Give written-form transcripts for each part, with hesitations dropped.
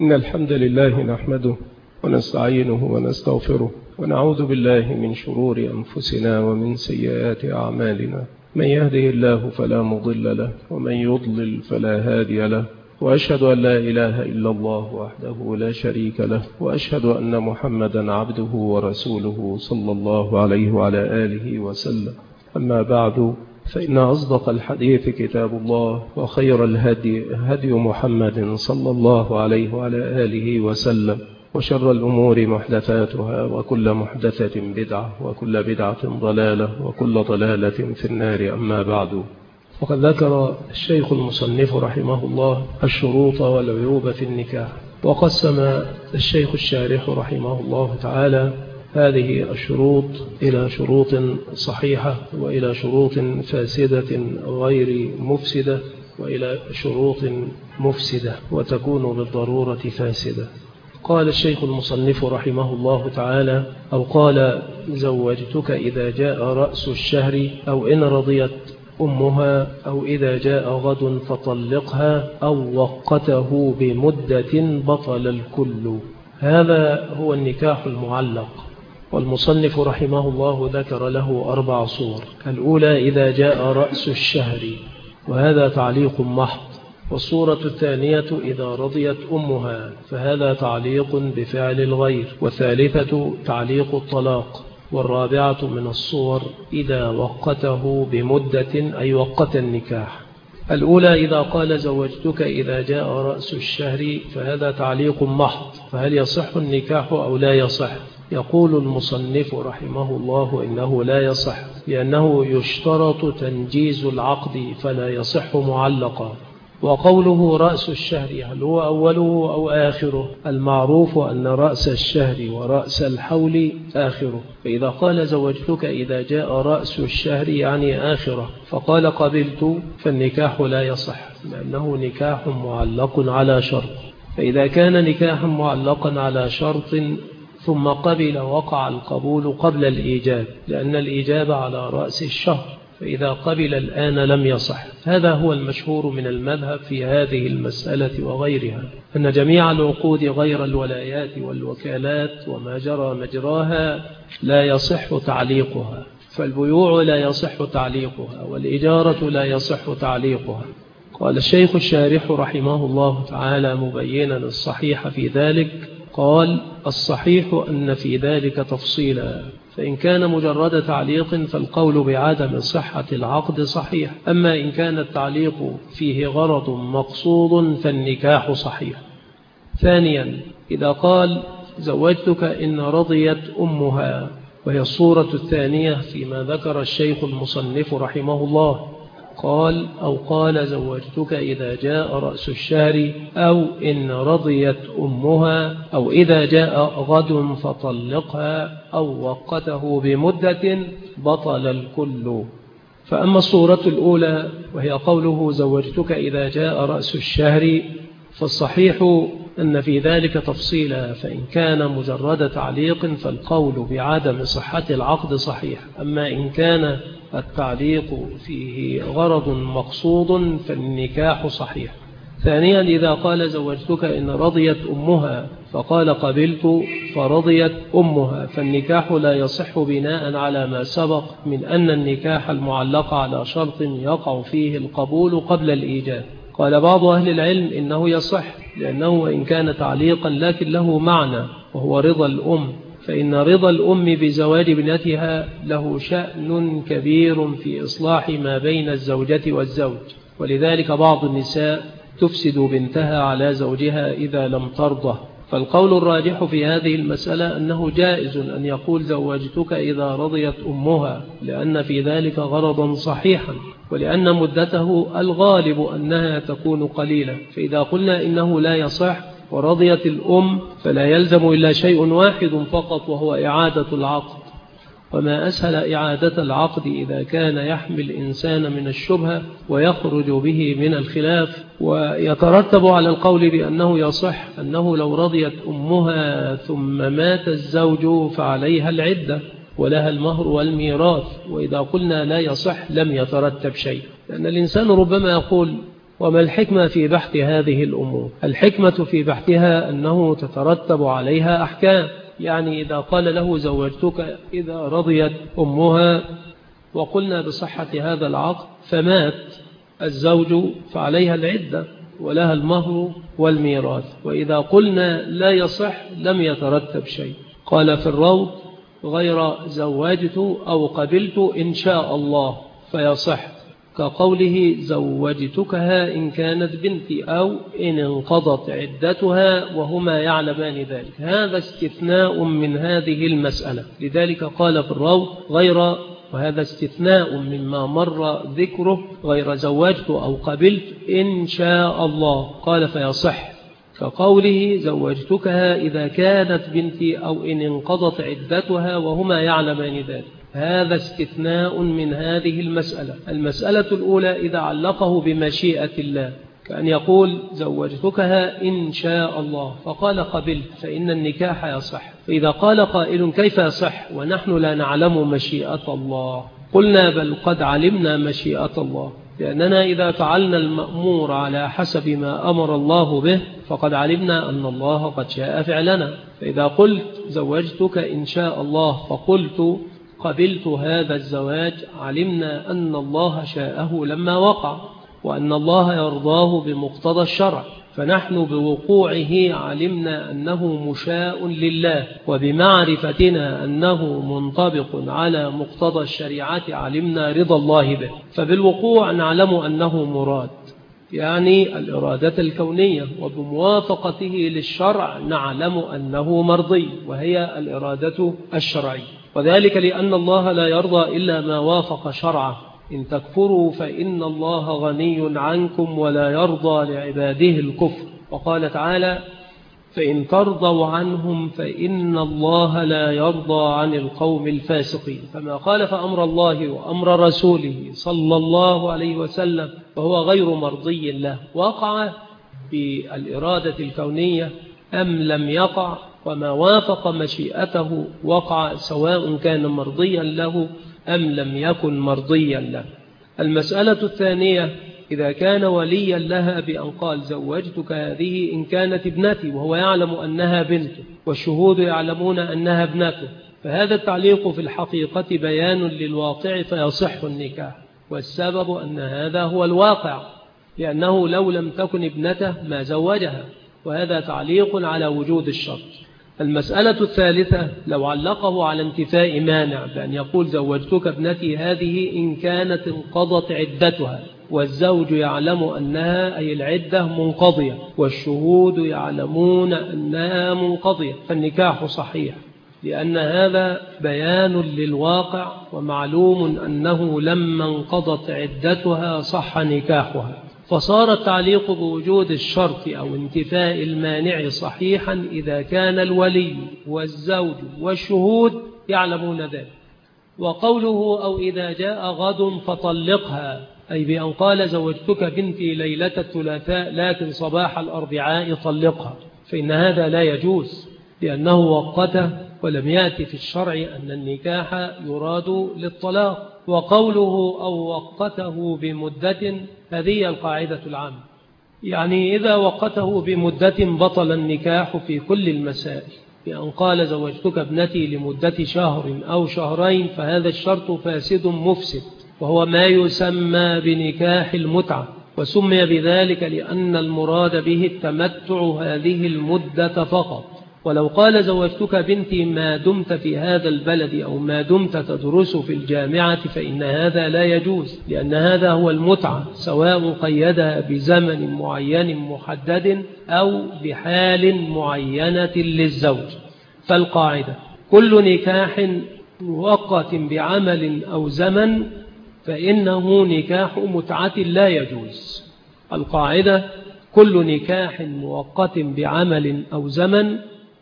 إن الحمد لله نحمده ونستعينه ونستغفره ونعوذ بالله من شرور أنفسنا ومن سيئات أعمالنا. من يهده الله فلا مضل له ومن يضلل فلا هادي له، وأشهد أن لا إله إلا الله وحده لا شريك له، وأشهد أن محمدا عبده ورسوله صلى الله عليه وعلى آله وسلم. أما بعد، فإن أصدق الحديث كتاب الله، وخير الهدي هدي محمد صلى الله عليه وعلى آله وسلم، وشر الأمور محدثاتها، وكل محدثة بدعة، وكل بدعة ضلالة، وكل ضلالة في النار. أما بعد، وقد ذكر الشيخ المصنف رحمه الله الشروط والعيوب في النكاح، وقسم الشيخ الشارح رحمه الله تعالى هذه الشروط إلى شروط صحيحة، وإلى شروط فاسدة غير مفسدة، وإلى شروط مفسدة وتكون بالضرورة فاسدة. قال الشيخ المصنف رحمه الله تعالى: أو قال: زوجتك إذا جاء رأس الشهر، أو إن رضيت أمها، أو إذا جاء غد فطلقها، أو وقته بمدة بطل الكل. هذا هو النكاح المعلق. والمصنف رحمه الله ذكر له 4 صور. الأولى: إذا جاء رأس الشهر، وهذا تعليق محض. والصورة الثانية: إذا رضيت أمها، فهذا تعليق بفعل الغير. والثالثة: تعليق الطلاق. والرابعة من الصور: إذا وقته بمدة، أي وقت النكاح. الأولى: إذا قال زوجتك إذا جاء رأس الشهر، فهذا تعليق محض. فهل يصح النكاح أو لا يصح؟ يقول المصنف رحمه الله: إنه لا يصح، لأنه يشترط تنجيز العقد فلا يصح معلقا. وقوله رأس الشهر، هل هو أوله أو آخره؟ المعروف أن رأس الشهر ورأس الحول آخره. فإذا قال زوجتك إذا جاء رأس الشهر يعني آخره، فقال قبلت، فالنكاح لا يصح، لأنه نكاح معلق على شرط. فإذا كان نكاحا معلقا على شرط ثم قبل، وقع القبول قبل الإيجاب، لأن الإيجاب على رأس الشهر. فإذا قبل الآن لم يصح. هذا هو المشهور من المذهب في هذه المسألة وغيرها، أن جميع العقود غير الولايات والوكالات وما جرى مجراها لا يصح تعليقها. فالبيوع لا يصح تعليقها، والإجارة لا يصح تعليقها. قال الشيخ الشارح رحمه الله تعالى مبينا الصحيح في ذلك، قال: الصحيح أن في ذلك تفصيلا. فإن كان مجرد تعليق فالقول بعدم صحة العقد صحيح، أما إن كان التعليق فيه غرض مقصود فالنكاح صحيح. ثانيا: إذا قال زوجتك إن رضيت أمها، وهي الصورة الثانية فيما ذكر الشيخ المصنف رحمه الله. قال: أو قال زوجتك إذا جاء رأس الشهر، أو إن رضيت أمها، أو إذا جاء غد فطلقها، أو وقته بمدة بطل الكل. فأما الصورة الأولى وهي قوله زوجتك إذا جاء رأس الشهر، فالصحيح أن في ذلك تفصيلا. فإن كان مجرد تعليق فالقول بعدم صحة العقد صحيح، أما إن كان التعليق فيه غرض مقصود فالنكاح صحيح. ثانيا: إذا قال زوجتك إن رضيت أمها، فقال قبلت، فرضيت أمها، فالنكاح لا يصح بناء على ما سبق من أن النكاح المعلق على شرط يقع فيه القبول قبل الإيجاب. قال بعض أهل العلم إنه يصح، لأنه إن كان تعليقا لكن له معنى، وهو رضا الأم، فإن رضا الأم بزواج ابنتها له شأن كبير في إصلاح ما بين الزوجة والزوج. ولذلك بعض النساء تفسد بنتها على زوجها إذا لم ترضه. فالقول الراجح في هذه المسألة أنه جائز أن يقول زوجتك إذا رضيت أمها، لأن في ذلك غرضا صحيحا، ولأن مدته الغالب أنها تكون قليلة. فإذا قلنا إنه لا يصح ورضيت الأم، فلا يلزم إلا شيء واحد فقط، وهو إعادة العقد. وما أسهل إعادة العقد إذا كان يحمل الإنسان من الشبهة ويخرج به من الخلاف. ويترتب على القول بأنه يصح أنه لو رضيت أمها ثم مات الزوج فعليها العدة ولها المهر والميراث. وإذا قلنا لا يصح لم يترتب شيء، لأن الإنسان ربما يقول وما الحكمة في بحث هذه الأمور؟ الحكمة في بحثها أنه تترتب عليها أحكام. يعني إذا قال له زوجتك إذا رضيت أمها وقلنا بصحة هذا العقد فمات الزوج فعليها العدة ولها المهر والميراث، وإذا قلنا لا يصح لم يترتب شيء. قال في الروض غير زوجت أو قبلت إن شاء الله فيصح، كقوله زوجتكها إن كانت بنتي أو إن انقضت عدتها وهما يعلمان ذلك. هذا استثناء من هذه المسألة، لذلك قال في الروض غير، وهذا استثناء مما مر ذكره، غير زوجت أو قبلت إن شاء الله، قال فيصح، كقوله زوجتكها إذا كانت بنتي أو إن انقضت عدتها وهما يعلمان ذلك. هذا استثناء من هذه المسألة. المسألة الأولى إذا علقه بمشيئة الله، كأن يقول زوجتكها إن شاء الله فقال قبلت فإن النكاح يصح. فإذا قال قائل كيف يصح ونحن لا نعلم مشيئة الله؟ قلنا بل قد علمنا مشيئة الله، لأننا إذا فعلنا المأمور على حسب ما أمر الله به فقد علمنا أن الله قد شاء فعلنا. فإذا قلت زوجتك إن شاء الله فقلت قبلت هذا الزواج، علمنا أن الله شاءه لما وقع، وأن الله يرضاه بمقتضى الشرع، فنحن بوقوعه علمنا أنه مشاء لله، وبمعرفتنا أنه منطبق على مقتضى الشريعة علمنا رضا الله به. فبالوقوع نعلم أنه مراد، يعني الإرادة الكونية، وبموافقته للشرع نعلم أنه مرضي، وهي الإرادة الشرعية. وذلك لأن الله لا يرضى إلا ما وافق شرعه. إن تكفروا فإن الله غني عنكم ولا يرضى لعباده الكفر. وقال تعالى فإن ترضوا عنهم فإن الله لا يرضى عن القوم الفاسقين. فما خالف أمر الله وأمر رسوله صلى الله عليه وسلم فهو غير مرضي له، وقع بالإرادة الكونية أم لم يقع، وما وافق مشيئته وقع، سواء كان مرضيا له أم لم يكن مرضيا له. المسألة الثانية إذا كان وليا لها بأن قال زوجتك هذه إن كانت ابنتي، وهو يعلم أنها بنته والشهود يعلمون أنها ابنته، فهذا التعليق في الحقيقة بيان للواقع فيصح النكاح، والسبب أن هذا هو الواقع، لأنه لو لم تكن ابنته ما زوجها، وهذا تعليق على وجود الشرط. المسألة الثالثة لو علقه على انتفاء مانع بأن يقول زوجتك ابنتي هذه إن كانت انقضت عدتها، والزوج يعلم أنها أي العدة منقضية، والشهود يعلمون أنها منقضية، فالنكاح صحيح، لأن هذا بيان للواقع، ومعلوم أنه لما انقضت عدتها صح نكاحها. فصار التعليق بوجود الشرط أو انتفاء المانع صحيحا إذا كان الولي والزوج والشهود يعلمون ذلك. وقوله أو إذا جاء غد فطلقها، أي بأن قال زوجتك بنتي ليلة الثلاثاء لكن صباح الأربعاء طلقها، فإن هذا لا يجوز، لأنه وقته ولم يأتي في الشرع أن النكاح يراد للطلاق. وقوله أو وقته بمدة، هذه القاعدة العامة، يعني إذا وقته بمدة بطل النكاح في كل المسائل، بأن قال زوجتك ابنتي لمدة شهر أو شهرين فهذا الشرط فاسد مفسد، وهو ما يسمى بنكاح المتعة، وسمي بذلك لأن المراد به التمتع هذه المدة فقط. ولو قال زوجتك بنتي ما دمت في هذا البلد أو ما دمت تدرس في الجامعة فإن هذا لا يجوز، لأن هذا هو المتعة، سواء قيدها بزمن معين محدد أو بحال معينة للزوج. فالقاعدة كل نكاح مؤقت بعمل أو زمن فإنه نكاح متعة لا يجوز. القاعدة كل نكاح مؤقت بعمل أو زمن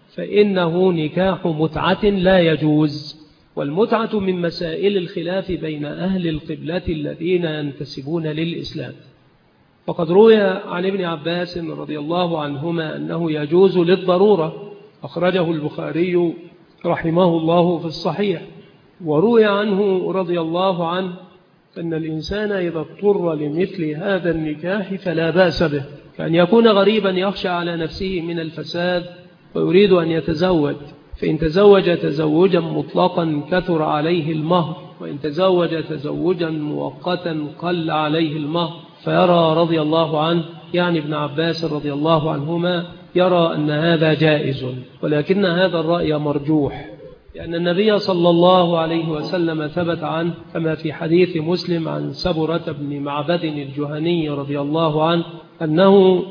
فإنه نكاح متعة لا يجوز. والمتعة من مسائل الخلاف بين أهل القبلة الذين ينتسبون للإسلام. فقد روي عن ابن عباس رضي الله عنهما أنه يجوز للضرورة، أخرجه البخاري رحمه الله في الصحيح. وروي عنه رضي الله عنه أن الإنسان إذا اضطر لمثل هذا النكاح فلا بأس به، كأن يكون غريبا يخشى على نفسه من الفساد ويريد أن يتزوج، فإن تزوج تزوجا مطلقا كثر عليه المهر، وإن تزوج تزوجا مؤقتا قل عليه المهر. فيرى رضي الله عنه يعني ابن عباس رضي الله عنهما يرى أن هذا جائز، ولكن هذا الرأي مرجوح، لأن النبي صلى الله عليه وسلم ثبت عنه كما في حديث مسلم عن سبرة بن معبد الجهني رضي الله عنه أنه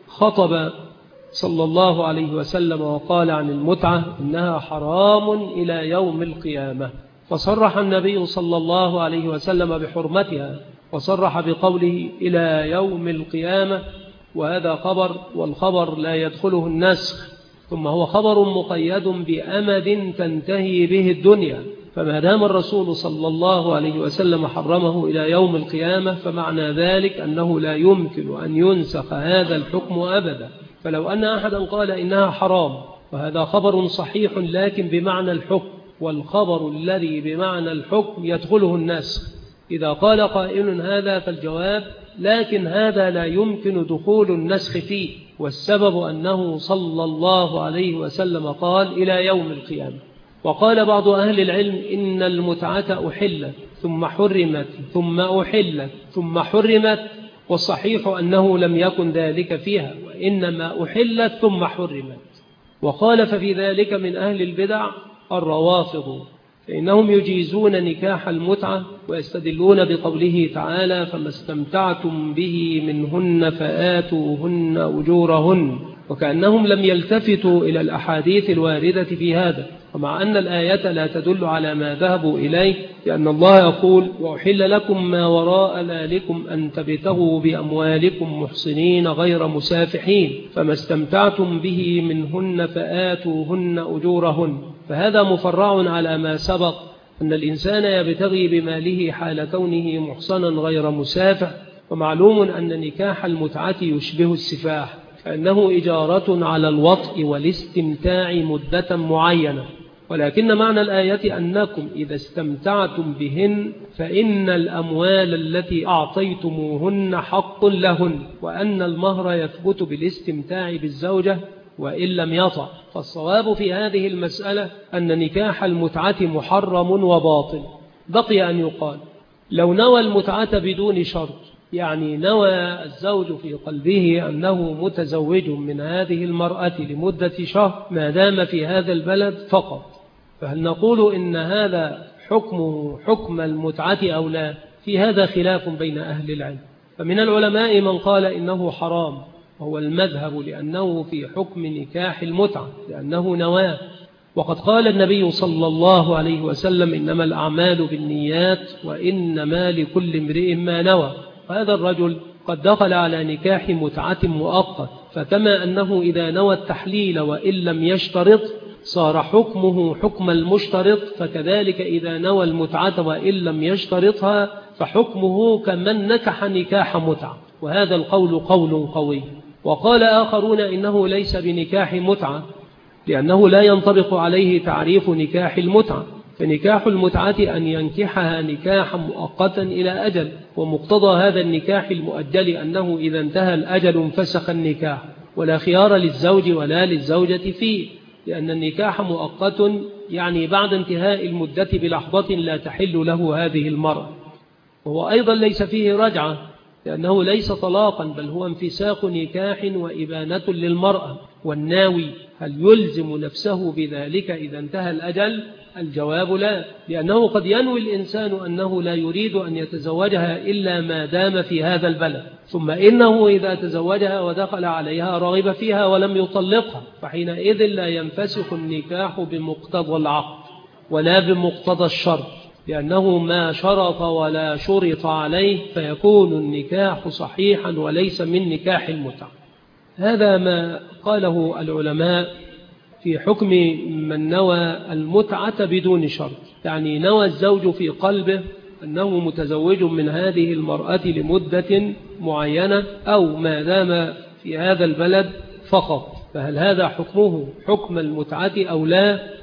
خطب صلى الله عليه وسلم وقال عن المتعة إنها حرام إلى يوم القيامة، فصرح النبي صلى الله عليه وسلم بحرمتها، وصرح بقوله إلى يوم القيامة، وهذا خبر، والخبر لا يدخله النسخ، ثم هو خبر مقيد بأمد تنتهي به الدنيا، فما دام الرسول صلى الله عليه وسلم حرمه إلى يوم القيامة فمعنى ذلك أنه لا يمكن أن ينسخ هذا الحكم أبدا. فلو أن أحدا قال إنها حرام وهذا خبر صحيح لكن بمعنى الحكم، والخبر الذي بمعنى الحكم يدخله النسخ، إذا قال قائل هذا فالجواب لكن هذا لا يمكن دخول النسخ فيه، والسبب أنه صلى الله عليه وسلم قال إلى يوم القيامة. وقال بعض أهل العلم إن المتعة أحلت ثم حرمت ثم أحلت ثم حرمت، والصحيح أنه لم يكن ذلك فيها، وإنما أحلت ثم حرمت. وخالف في ذلك من أهل البدع الروافض، فإنهم يجيزون نكاح المتعة ويستدلون بقوله تعالى فما استمتعتم به منهن فآتوهن أجورهن، وكأنهم لم يلتفتوا إلى الأحاديث الواردة في هذا، ومع أن الآية لا تدل على ما ذهبوا إليه، لأن الله يقول وأحل لكم ما وراء ذلكم أن تبتغوا بأموالكم محصنين غير مسافحين فما استمتعتم به منهن فآتوهن أجورهن. فهذا مفرع على ما سبق أن الإنسان يبتغي بماله حال كونه محصنا غير مسافح، ومعلوم أن نكاح المتعة يشبه السفاح، فإنه إجارة على الوطء والاستمتاع مدة معينة، ولكن معنى الآية أنكم إذا استمتعتم بهن فإن الأموال التي أعطيتموهن حق لهن، وأن المهر يثبت بالاستمتاع بالزوجة وإن لم يطع. فالصواب في هذه المسألة أن نكاح المتعة محرم وباطل. بقي أن يقال لو نوى المتعة بدون شرط، يعني نوى الزوج في قلبه أنه متزوج من هذه المرأة لمدة شهر ما دام في هذا البلد فقط، فهل نقول إن هذا حكمه حكم المتعة أو لا؟ في هذا خلاف بين أهل العلم، فمن العلماء من قال إنه حرام وهو المذهب لأنه في حكم نكاح المتعة لأنه نواه، وقد قال النبي صلى الله عليه وسلم إنما الأعمال بالنيات وإنما لكل امرئ ما نوى. وهذا الرجل قد دخل على نكاح متعة مؤقت، فكما أنه إذا نوى التحليل وإن لم يشترط صار حكمه حكم المشترط، فكذلك إذا نوى المتعة وإن لم يشترطها فحكمه كمن نكح نكاح متعة، وهذا القول قول قوي. وقال آخرون إنه ليس بنكاح متعة لأنه لا ينطبق عليه تعريف نكاح المتعة، فنكاح المتعة أن ينكحها نكاحا مؤقتا إلى أجل، ومقتضى هذا النكاح المؤجل أنه إذا انتهى الأجل انفسخ النكاح، ولا خيار للزوج ولا للزوجة فيه، لأن النكاح مؤقت يعني بعد انتهاء المدة بلحظة لا تحل له هذه المرأة. وهو أيضا ليس فيه رجعة لأنه ليس طلاقا بل هو انفساخ نكاح وإبانة للمرأة. والناوي هل يلزم نفسه بذلك إذا انتهى الأجل؟ الجواب لا، لأنه قد ينوي الإنسان أنه لا يريد أن يتزوجها إلا ما دام في هذا البلد، ثم إنه إذا تزوجها ودخل عليها رغب فيها ولم يطلقها، فحينئذ لا ينفسخ النكاح بمقتضى العقد ولا بمقتضى الشرط، لأنه ما شرط ولا شرط عليه، فيكون النكاح صحيحا وليس من نكاح المتعة. هذا ما قاله العلماء في حكم من نوى المتعة بدون شرط، يعني نوى الزوج في قلبه أنه متزوج من هذه المرأة لمدة معينة أو ما دام في هذا البلد فقط، فهل هذا حكمه حكم المتعة أو لا؟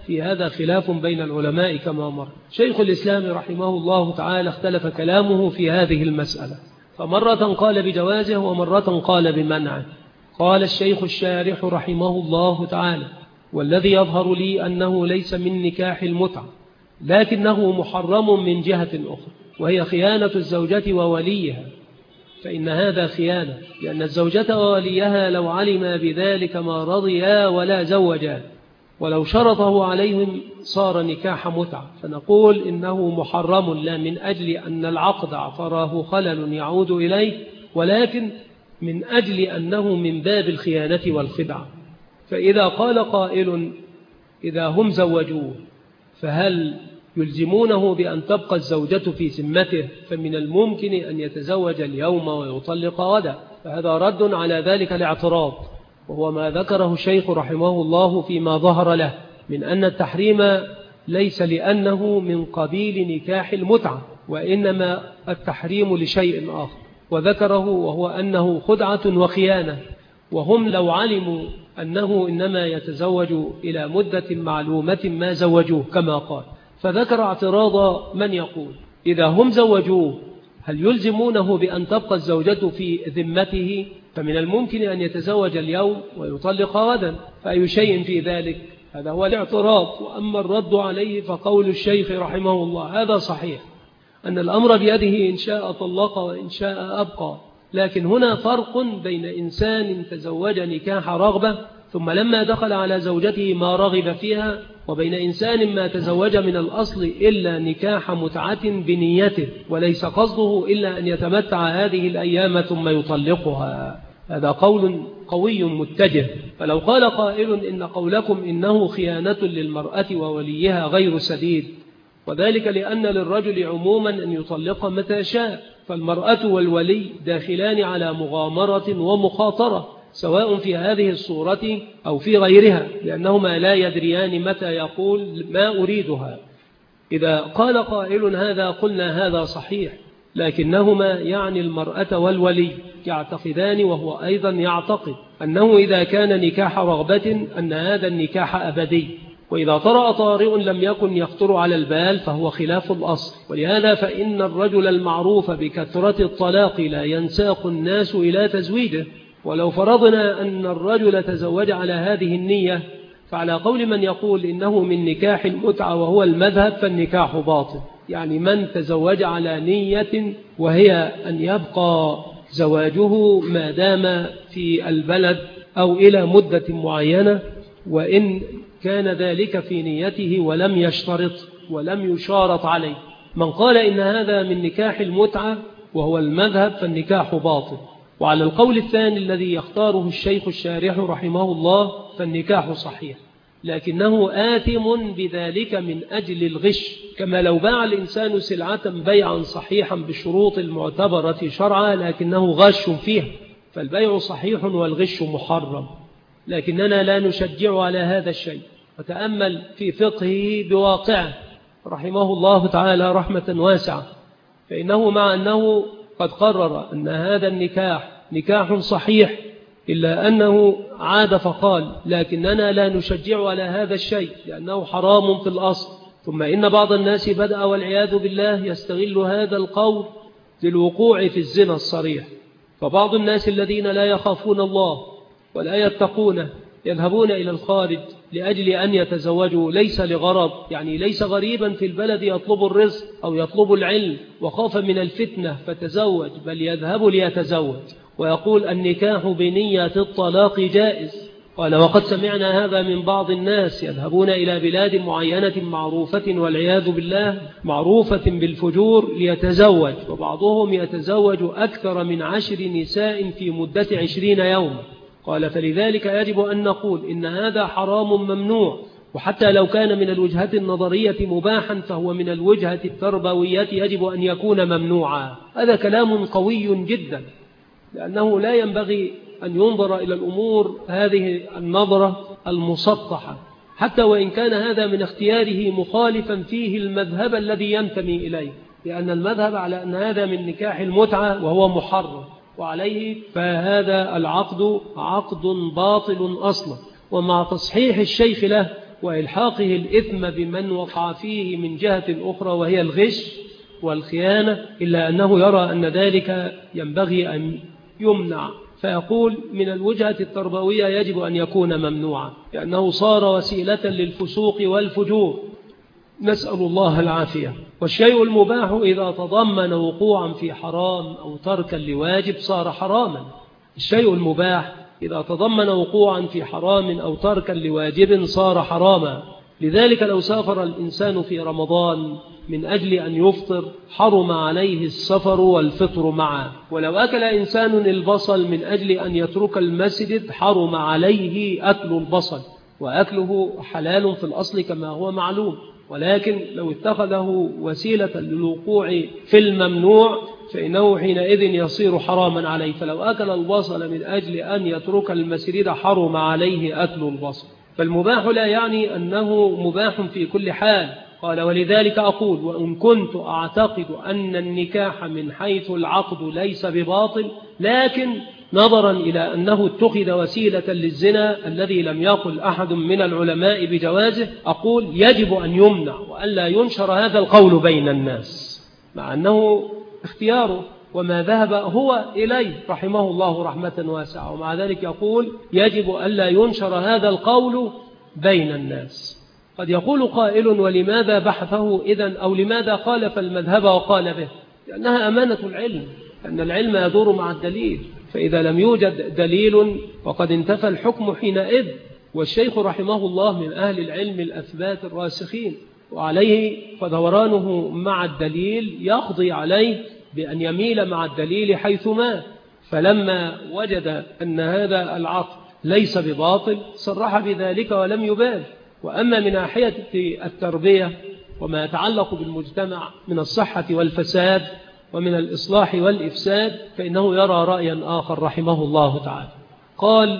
في هذا خلاف بين العلماء كما مر. شيخ الإسلام رحمه الله تعالى اختلف كلامه في هذه المسألة، فمرة قال بجوازه ومرة قال بمنعه. قال الشيخ الشارح رحمه الله تعالى: والذي يظهر لي أنه ليس من نكاح المتعة، لكنه محرم من جهة أخرى، وهي خيانة الزوجة ووليها، فإن هذا خيانة، لأن الزوجة ووليها لو علم بذلك ما رضيا ولا زوجا، ولو شرطه عليهم صار نكاح متعة. فنقول إنه محرم لا من أجل أن العقد اعتراه خلل يعود إليه، ولكن من أجل أنه من باب الخيانة والخدعة. فإذا قال قائل: إذا هم زوجوه فهل يلزمونه بأن تبقى الزوجة في ذمته؟ فمن الممكن أن يتزوج اليوم ويطلق غدا. فهذا رد على ذلك الاعتراض، وهو ما ذكره الشيخ رحمه الله فيما ظهر له من أن التحريم ليس لأنه من قبيل نكاح المتعة، وإنما التحريم لشيء آخر، وذكره وهو أنه خدعة وخيانة. وهم لو علموا أنه إنما يتزوج إلى مدة معلومة ما زوجوه كما قال. فذكر اعتراض من يقول: إذا هم زوجوه هل يلزمونه بأن تبقى الزوجة في ذمته؟ فمن الممكن أن يتزوج اليوم ويطلق غدا، فأي شيء في ذلك؟ هذا هو الاعتراض. وأما الرد عليه فقول الشيخ رحمه الله: هذا صحيح أن الأمر بيده، إن شاء طلق وإن شاء أبقى، لكن هنا فرق بين إنسان تزوج نكاح رغبة ثم لما دخل على زوجته ما رغب فيها، وبين إنسان ما تزوج من الأصل إلا نكاح متعة بنيته وليس قصده إلا أن يتمتع هذه الأيام ثم يطلقها. هذا قول قوي متجه. فلو قال قائل: إن قولكم إنه خيانة للمرأة ووليها غير سديد، وذلك لأن للرجل عموما أن يطلق متى شاء، فالمرأة والولي داخلان على مغامرة ومخاطرة سواء في هذه الصورة أو في غيرها، لأنهما لا يدريان متى يقول ما أريدها. إذا قال قائل هذا قلنا هذا صحيح، لكنهما يعني المرأة والولي يعتقدان، وهو أيضا يعتقد أنه إذا كان نكاح رغبة أن هذا النكاح أبدي، وإذا طرأ طارئ لم يكن يخطر على البال فهو خلاف الأصل. ولهذا فإن الرجل المعروف بكثرة الطلاق لا ينساق الناس إلى تزويجه. ولو فرضنا أن الرجل تزوج على هذه النية، فعلى قول من يقول إنه من نكاح المتعة وهو المذهب فالنكاح باطل. يعني من تزوج على نية وهي أن يبقى زواجه ما دام في البلد أو إلى مدة معينة، وإن كان ذلك في نيته ولم يشترط ولم يشارط عليه. من قال إن هذا من نكاح المتعة وهو المذهب فالنكاح باطل. وعلى القول الثاني الذي يختاره الشيخ الشارح رحمه الله فالنكاح صحيح، لكنه آثم بذلك من أجل الغش، كما لو باع الإنسان سلعة بيعا صحيحا بالشروط المعتبرة شرعا لكنه غش فيها، فالبيع صحيح والغش محرم. لكننا لا نشجع على هذا الشيء. وتأمل في فقهه بواقعه رحمه الله تعالى رحمة واسعة، فإنه مع أنه قد قرر أن هذا النكاح نكاح صحيح إلا أنه عاد فقال: لكننا لا نشجع على هذا الشيء لأنه حرام في الأصل. ثم إن بعض الناس بدأ والعياذ بالله يستغل هذا القول للوقوع في الزنا الصريح. فبعض الناس الذين لا يخافون الله ولا يتقونه يذهبون إلى الخارج لأجل أن يتزوجوا، ليس لغرض، يعني ليس غريبا في البلد يطلب الرزق أو يطلب العلم وخاف من الفتنة فتزوج، بل يذهب ليتزوج ويقول النكاح بنية الطلاق جائز. قال: وقد سمعنا هذا من بعض الناس يذهبون إلى بلاد معينة معروفة والعياذ بالله معروفة بالفجور ليتزوج، وبعضهم يتزوج أكثر من 10 نساء في مدة 20 يوما. قال: فلذلك يجب أن نقول إن هذا حرام ممنوع، وحتى لو كان من الوجهة النظرية مباحا فهو من الوجهة التربوية يجب أن يكون ممنوعا. هذا كلام قوي جدا، لأنه لا ينبغي أن ينظر إلى الأمور هذه النظرة المسطحة، حتى وإن كان هذا من اختياره مخالفا فيه المذهب الذي ينتمي إليه، لأن المذهب على أن هذا من نكاح المتعة وهو محرم، وعليه فهذا العقد عقد باطل أصلا. ومع تصحيح الشيخ له وإلحاقه الإثم بمن وقع فيه من جهة أخرى وهي الغش والخيانة، إلا أنه يرى أن ذلك ينبغي أن يمنع، فيقول من الوجهة التربوية يجب أن يكون ممنوعا، لأنه صار وسيلة للفسوق والفجور، نسأل الله العافية. والشيء المباح إذا تضمن وقوعا في حرام أو تركا لواجب صار حراما. الشيء المباح إذا تضمن وقوعا في حرام أو تركا لواجب صار حراما. لذلك لو سافر الإنسان في رمضان من أجل أن يفطر حرم عليه السفر والفطر معه، ولو أكل إنسان البصل من أجل أن يترك المسجد حرم عليه أكل البصل، وأكله حلال في الأصل كما هو معلوم، ولكن لو اتخذه وسيلة للوقوع في الممنوع فإنه حينئذ يصير حراما عليه. فلو أكل البصل من أجل أن يترك المسجد حرم عليه أكل البصل. فالمباح لا يعني أنه مباح في كل حال. قال ولذلك أقول وإن كنت أعتقد أن النكاح من حيث العقد ليس بباطل، لكن نظرا إلى أنه اتخذ وسيلة للزنا الذي لم يقل أحد من العلماء بجوازه، أقول يجب أن يمنع وأن لا ينشر هذا القول بين الناس، مع أنه اختياره وما ذهب هو إليه رحمه الله رحمة واسعة، ومع ذلك يقول يجب أن لا ينشر هذا القول بين الناس. قد يقول قائل ولماذا بحثه إذن، أو لماذا خالف المذهب وقال به؟ لأنها أمانة العلم، أن العلم يدور مع الدليل، فإذا لم يوجد دليل وقد انتفى الحكم حينئذ. والشيخ رحمه الله من أهل العلم الأثبات الراسخين، وعليه فدورانه مع الدليل يقضي عليه بأن يميل مع الدليل حيثما. فلما وجد أن هذا العقد ليس بباطل صرح بذلك ولم يبال. وأما من ناحية التربية وما يتعلق بالمجتمع من الصحة والفساد ومن الإصلاح والإفساد فإنه يرى رأيا آخر رحمه الله تعالى. قال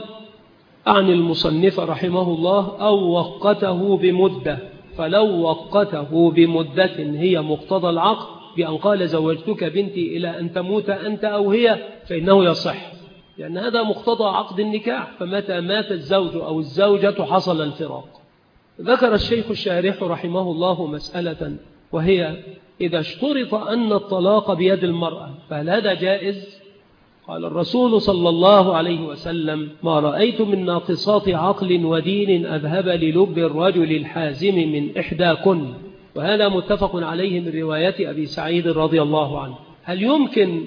عن المصنف رحمه الله أو وقته بمدة، فلو وقته بمدة هي مقتضى العقد بأن قال زوجتك بنتي إلى أن تموت أنت أو هي فإنه يصح، لأن هذا مقتضى عقد النكاح، فمتى مات الزوج أو الزوجة حصل الفراق. ذكر الشيخ الشارح رحمه الله مسألة، وهي إذا اشترط أن الطلاق بيد المرأة فهل هذا جائز؟ قال الرسول صلى الله عليه وسلم ما رأيت من ناقصات عقل ودين أذهب للب الرجل الحازم من إحداكن، وهذا متفق عليه من رواية أبي سعيد رضي الله عنه. هل يمكن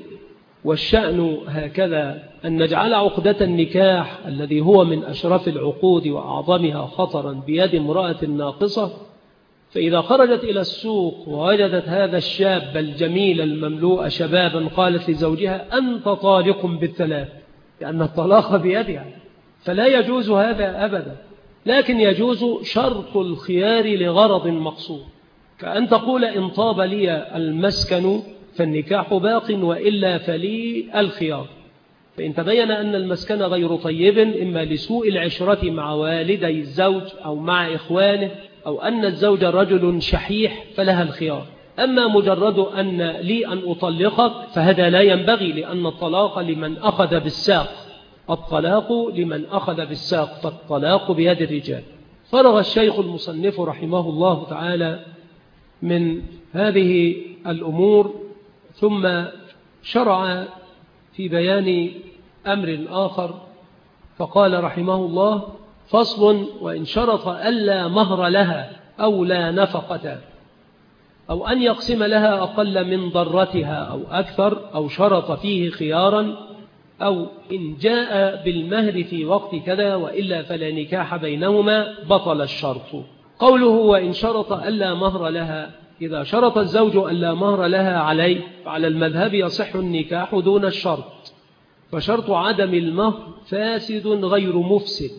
والشأن هكذا أن نجعل عقدة النكاح الذي هو من أشرف العقود وأعظمها خطرا بيد امرأة ناقصة؟ فإذا خرجت إلى السوق ووجدت هذا الشاب الجميل المملوء شبابا قالت لزوجها أنت طالق بالثلاث، لأن الطلاق بيدها، فلا يجوز هذا أبدا. لكن يجوز شرط الخيار لغرض مقصود، كأن تقول إن طاب لي المسكن فالنكاح باق وإلا فلي الخيار. فإن تبين أن المسكن غير طيب إما لسوء العشرة مع والدي الزوج أو مع إخوانه أو أن الزوج رجل شحيح فلها الخيار. أما مجرد أن لي أن أطلقك فهذا لا ينبغي، لأن الطلاق لمن أخذ بالساق، الطلاق لمن أخذ بالساق، فالطلاق بيد الرجال. فرغ الشيخ المصنف رحمه الله تعالى من هذه الأمور، ثم شرع في بيان أمر آخر فقال رحمه الله فصل وإن شرط ألا مهر لها أو لا نفقة أو أن يقسم لها أقل من ضرتها أو أكثر أو شرط فيه خيارا أو إن جاء بالمهر في وقت كذا وإلا فلا نكاح بينهما بطل الشرط. قوله وإن شرط ألا مهر لها، إذا شرط الزوج ألا مهر لها عليه فعلى المذهب يصح النكاح دون الشرط، فشرط عدم المهر فاسد غير مفسد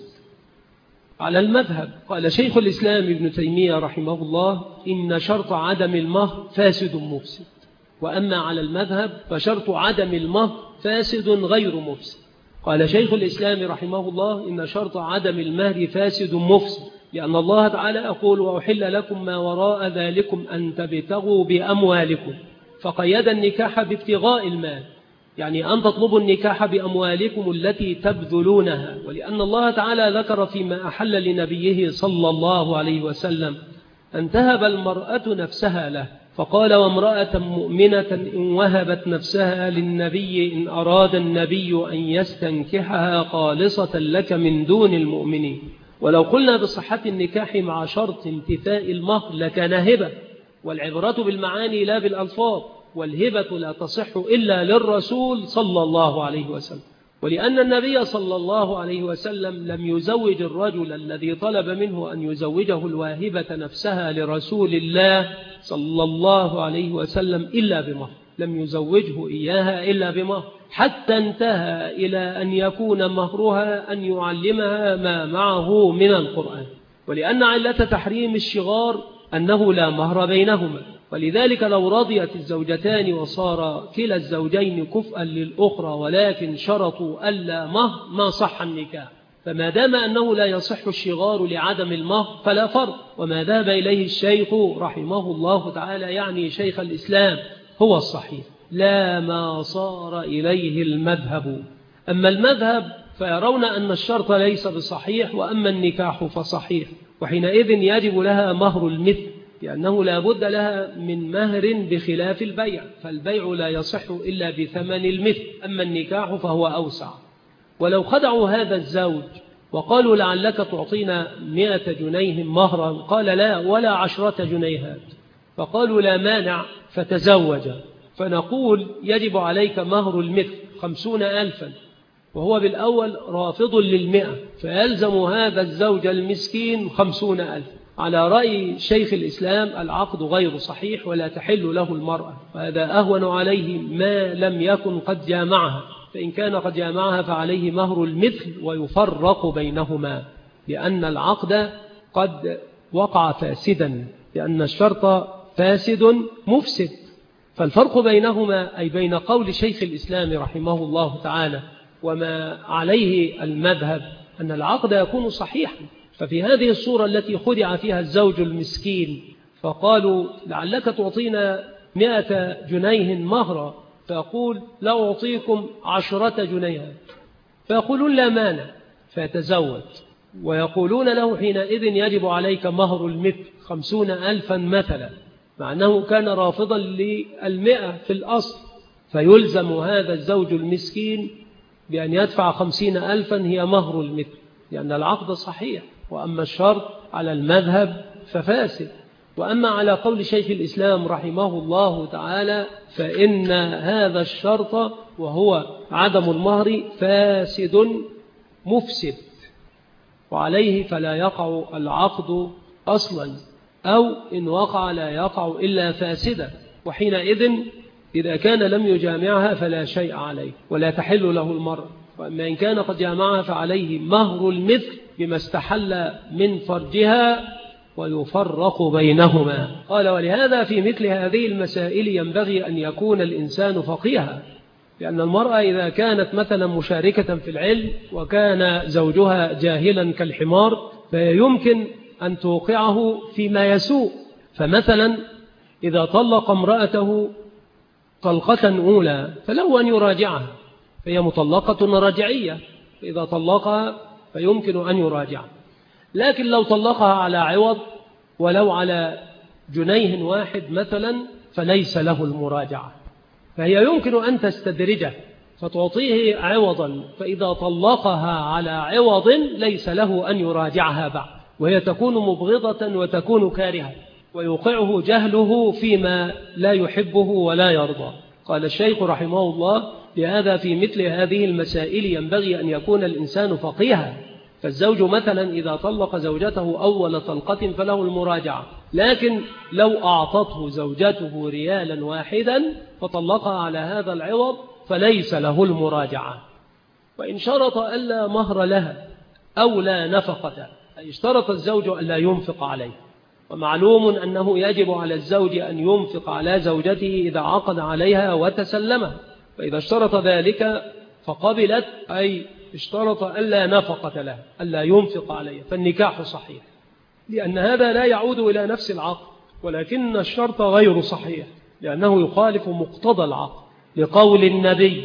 على المذهب. قال شيخ الإسلام ابن تيمية رحمه الله إن شرط عدم المهر فاسد مفسد، وأما على المذهب فشرط عدم المهر فاسد غير مفسد. قال شيخ الإسلام رحمه الله إن شرط عدم المهر فاسد مفسد، لأن الله تعالى يقول وأحل لكم ما وراء ذلكم أن تبتغوا بأموالكم، فقيد النكاح بابتغاء المال، يعني أن تطلبوا النكاح بأموالكم التي تبذلونها، ولأن الله تعالى ذكر فيما أحل لنبيه صلى الله عليه وسلم أن تهب المرأة نفسها له، فقال وامرأة مؤمنة إن وهبت نفسها للنبي إن أراد النبي أن يستنكحها خالصة لك من دون المؤمنين. ولو قلنا بصحة النكاح مع شرط امتثاء المهر لكان هبة، والعبرة بالمعاني لا بالألفاظ، والهبة لا تصح إلا للرسول صلى الله عليه وسلم. ولأن النبي صلى الله عليه وسلم لم يزوج الرجل الذي طلب منه أن يزوجه الواهبة نفسها لرسول الله صلى الله عليه وسلم إلا بمهر، لم يزوجه إياها إلا بمهر، حتى انتهى إلى أن يكون مهرها أن يعلمها ما معه من القرآن. ولأن علة تحريم الشغار أنه لا مهر بينهما، ولذلك لو رضيت الزوجتان وصار كلا الزوجين كفءا للأخرى ولكن شرطوا ألا مهر ما صح النكاح. فما دام أنه لا يصح الشغار لعدم المهر فلا فرق. وما ذهب إليه الشيخ رحمه الله تعالى يعني شيخ الإسلام هو الصحيح، لا ما صار إليه المذهب. أما المذهب فيرون أن الشرط ليس بصحيح، وأما النكاح فصحيح، وحينئذ يجب لها مهر المثل، لأنه لا بد لها من مهر بخلاف البيع، فالبيع لا يصح إلا بثمن المثل، أما النكاح فهو أوسع. ولو خدعوا هذا الزوج وقالوا لعلك تعطينا 100 جنيه مهرا، قال لا ولا 10 جنيهات، فقالوا لا مانع فتزوج، فنقول يجب عليك مهر المثل 50,000، وهو بالأول رافض لل100، فيلزم هذا الزوج المسكين 50,000. على رأي شيخ الإسلام العقد غير صحيح ولا تحل له المرأة، وهذا أهون عليه ما لم يكن قد جامعها، فإن كان قد جامعها فعليه مهر المثل ويفرق بينهما، لأن العقد قد وقع فاسدا، لأن الشرط فاسد مفسد. فالفرق بينهما أي بين قول شيخ الإسلام رحمه الله تعالى وما عليه المذهب أن العقد يكون صحيحا. ففي هذه الصورة التي خدع فيها الزوج المسكين فقالوا لعلك تعطينا 100 جنيه مهرا، فيقول لا أعطيكم 10 جنيها، فيقولون لا مانع فيتزوج، ويقولون له حينئذ يجب عليك مهر المثل 50,000 مثلا، مع أنه كان رافضا لل100 في الأصل، فيلزم هذا الزوج المسكين بأن يدفع 50,000 هي مهر المثل، لأن العقد صحيح، وأما الشرط على المذهب ففاسد. وأما على قول شيخ الإسلام رحمه الله تعالى فإن هذا الشرط وهو عدم المهر فاسد مفسد، وعليه فلا يقع العقد أصلا، أو إن وقع لا يقع إلا فاسدا، وحينئذ إذا كان لم يجامعها فلا شيء عليه ولا تحل له المرأة. وأما إن كان قد جامعها فعليه مهر المثل بما استحل من فرجها ويفرق بينهما. قال ولهذا في مثل هذه المسائل ينبغي أن يكون الإنسان فقيها، لأن المرأة إذا كانت مثلا مشاركة في العلم وكان زوجها جاهلا كالحمار فيمكن أن توقعه فيما يسوء. فمثلا إذا طلق امرأته طلقة أولى فله أن يراجعها، فهي مطلقة رجعية، فإذا طلقها فيمكن أن يراجعها. لكن لو طلقها على عوض ولو على جنيه واحد مثلا فليس له المراجعة، فهي يمكن أن تستدرجه فتعطيه عوضا، فإذا طلقها على عوض ليس له أن يراجعها بعد، وهي تكون مبغضة وتكون كارهة، ويوقعه جهله فيما لا يحبه ولا يرضى. قال الشيخ رحمه الله لهذا في مثل هذه المسائل ينبغي أن يكون الإنسان فقيها. فالزوج مثلا إذا طلق زوجته أول طلقة فله المراجعة، لكن لو أعطته زوجته ريالا واحدا فطلقها على هذا العوض فليس له المراجعة. وإن شرط ألا مهر لها أو لا نفقة، أي اشترط الزوج ألا ينفق عليه، ومعلوم أنه يجب على الزوج أن ينفق على زوجته إذا عقد عليها وتسلمها، فإذا اشترط ذلك فقبلت، أي اشترط ألا نفقة له ألا ينفق عليه، فالنكاح صحيح، لأن هذا لا يعود إلى نفس العقد، ولكن الشرط غير صحيح لأنه يخالف مقتضى العقد، لقول النبي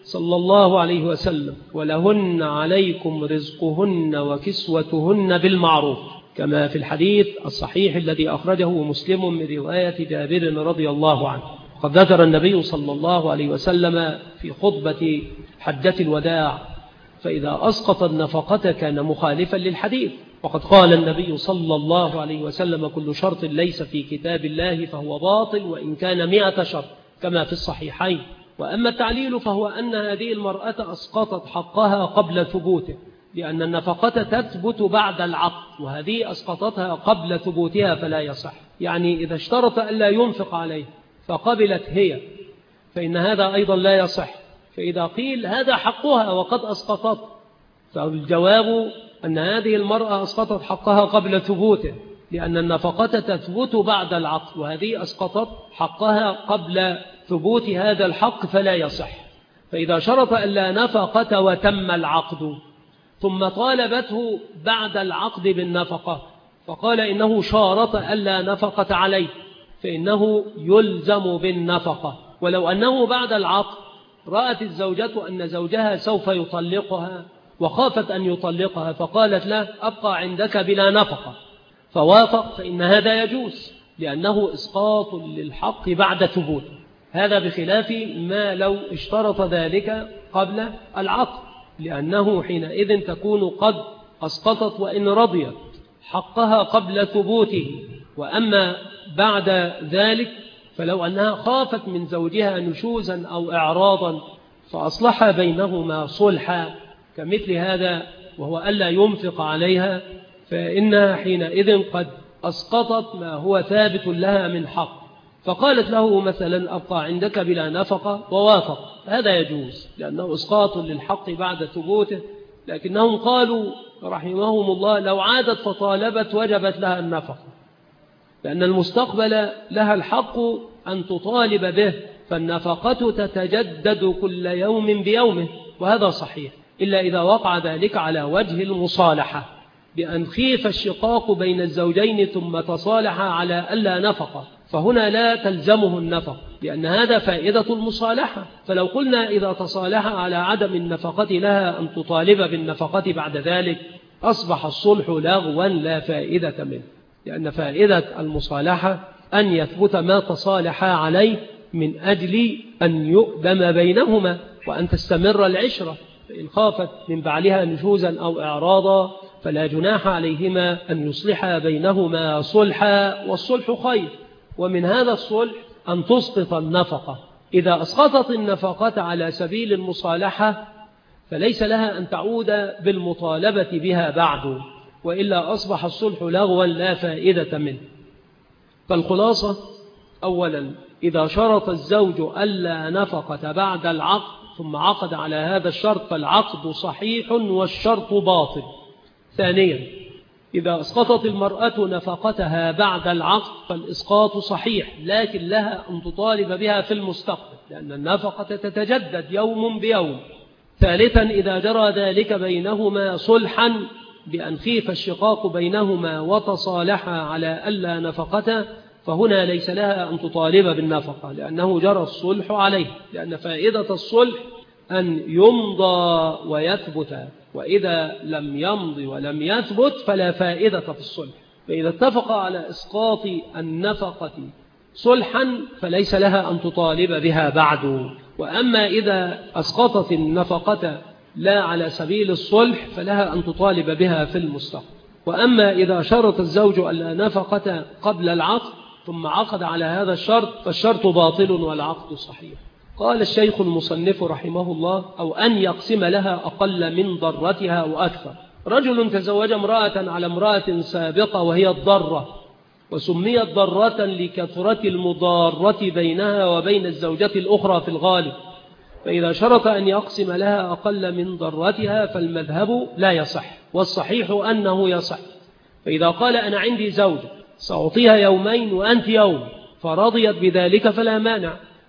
صلى الله عليه وسلم: ولهن عليكم رزقهن وكسوتهن بالمعروف، كما في الحديث الصحيح الذي أخرجه مسلم من رواية جابر رضي الله عنه. قد ذكر النبي صلى الله عليه وسلم في خطبة حجة الوداع: فإذا أسقط النفقة كان مخالفا للحديث. وقد قال النبي صلى الله عليه وسلم: كل شرط ليس في كتاب الله فهو باطل وإن كان 100 شرط، كما في الصحيحين. وأما التعليل فهو أن هذه المرأة أسقطت حقها قبل ثبوته، لأن النفقة تثبت بعد العقد، وهذه أسقطتها قبل ثبوتها فلا يصح. يعني إذا اشترط ألا ينفق عليه فقبلت هي، فإن هذا أيضا لا يصح. فإذا قيل هذا حقها وقد أسقطت، فالجواب أن هذه المرأة أسقطت حقها قبل ثبوته، لأن النفقة تثبت بعد العقد، وهذه أسقطت حقها قبل ثبوت هذا الحق فلا يصح. فإذا شرط ألا نفقة وتم العقد ثم طالبته بعد العقد بالنفقة فقال إنه شارط ألا نفقة عليه، فإنه يلزم بالنفقة. ولو أنه بعد العقد رأت الزوجة أن زوجها سوف يطلقها وخافت أن يطلقها فقالت له: أبقى عندك بلا نفقة، فوافق، فإن هذا يجوز، لأنه إسقاط للحق بعد ثبوت. هذا بخلاف ما لو اشترط ذلك قبل العقد، لأنه حينئذ تكون قد أسقطت وإن رضيت حقها قبل ثبوته. وأما بعد ذلك فلو أنها خافت من زوجها نشوزا أو إعراضا فأصلح بينهما صلحا كمثل هذا، وهو ألا ينفق عليها، فإنها حينئذ قد أسقطت ما هو ثابت لها من حق. فقالت له مثلا: أبقى عندك بلا نفقة، ووافق، هذا يجوز لأنه إسقاط للحق بعد ثبوته. لكنهم قالوا رحمهم الله: لو عادت فطالبت وجبت لها النفقة، لأن المستقبل لها الحق أن تطالب به، فالنفقة تتجدد كل يوم بيومه، وهذا صحيح، إلا إذا وقع ذلك على وجه المصالحة، بأن خيف الشقاق بين الزوجين ثم تصالح على ألا نفقة، فهنا لا تلزمه النفقة، لأن هذا فائدة المصالحة. فلو قلنا إذا تصالح على عدم النفقة لها أن تطالب بالنفقة بعد ذلك أصبح الصلح لغوا لا فائدة منه، لأن فائدة المصالحة أن يثبت ما تصالح عليه من أجل أن يؤدم بينهما وأن تستمر العشرة. فإن خافت من بعلها نشوزا أو إعراضا فلا جناح عليهما أن يصلحا بينهما صلحا، والصلح خير. ومن هذا الصلح أن تسقط النفقة. إذا أسقطت النفقة على سبيل المصالحة فليس لها أن تعود بالمطالبة بها بعد، وإلا أصبح الصلح لغوا لا فائدة منه. فالخلاصة: أولا، إذا شرط الزوج ألا نفقة بعد العقد ثم عقد على هذا الشرط فالعقد صحيح والشرط باطل. ثانيا، إذا أسقطت المرأة نفقتها بعد العقد فالإسقاط صحيح، لكن لها أن تطالب بها في المستقبل، لأن النفقة تتجدد يوم بيوم. ثالثا، إذا جرى ذلك بينهما صلحا بأن خيف الشقاق بينهما وتصالحا على ألا نفقته فهنا ليس لها أن تطالب بالنفقة، لأنه جرى الصلح عليه، لأن فائدة الصلح أن يمضى ويثبت، وإذا لم يمضي ولم يثبت فلا فائدة في الصلح. فإذا اتفق على إسقاط النفقة صلحا فليس لها أن تطالب بها بعد. وأما إذا أسقطت النفقة لا على سبيل الصلح فلها أن تطالب بها في المستقبل. وأما إذا شرط الزوج ألا نفقة قبل العقد ثم عقد على هذا الشرط فالشرط باطل والعقد صحيح. قال الشيخ المصنف رحمه الله: أو أن يقسم لها أقل من ضرتها أو أكثر. رجل تزوج امرأة على امرأة سابقة وهي الضرة، وسميت ضرة لكثرة المضارة بينها وبين الزوجة الأخرى في الغالب، فإذا شرط أن يقسم لها أقل من ضرتها فالمذهب لا يصح، والصحيح أنه يصح. فإذا قال: أنا عندي زوجة سأعطيها يومين وأنت يوم، فرضيت بذلك فلا مانع،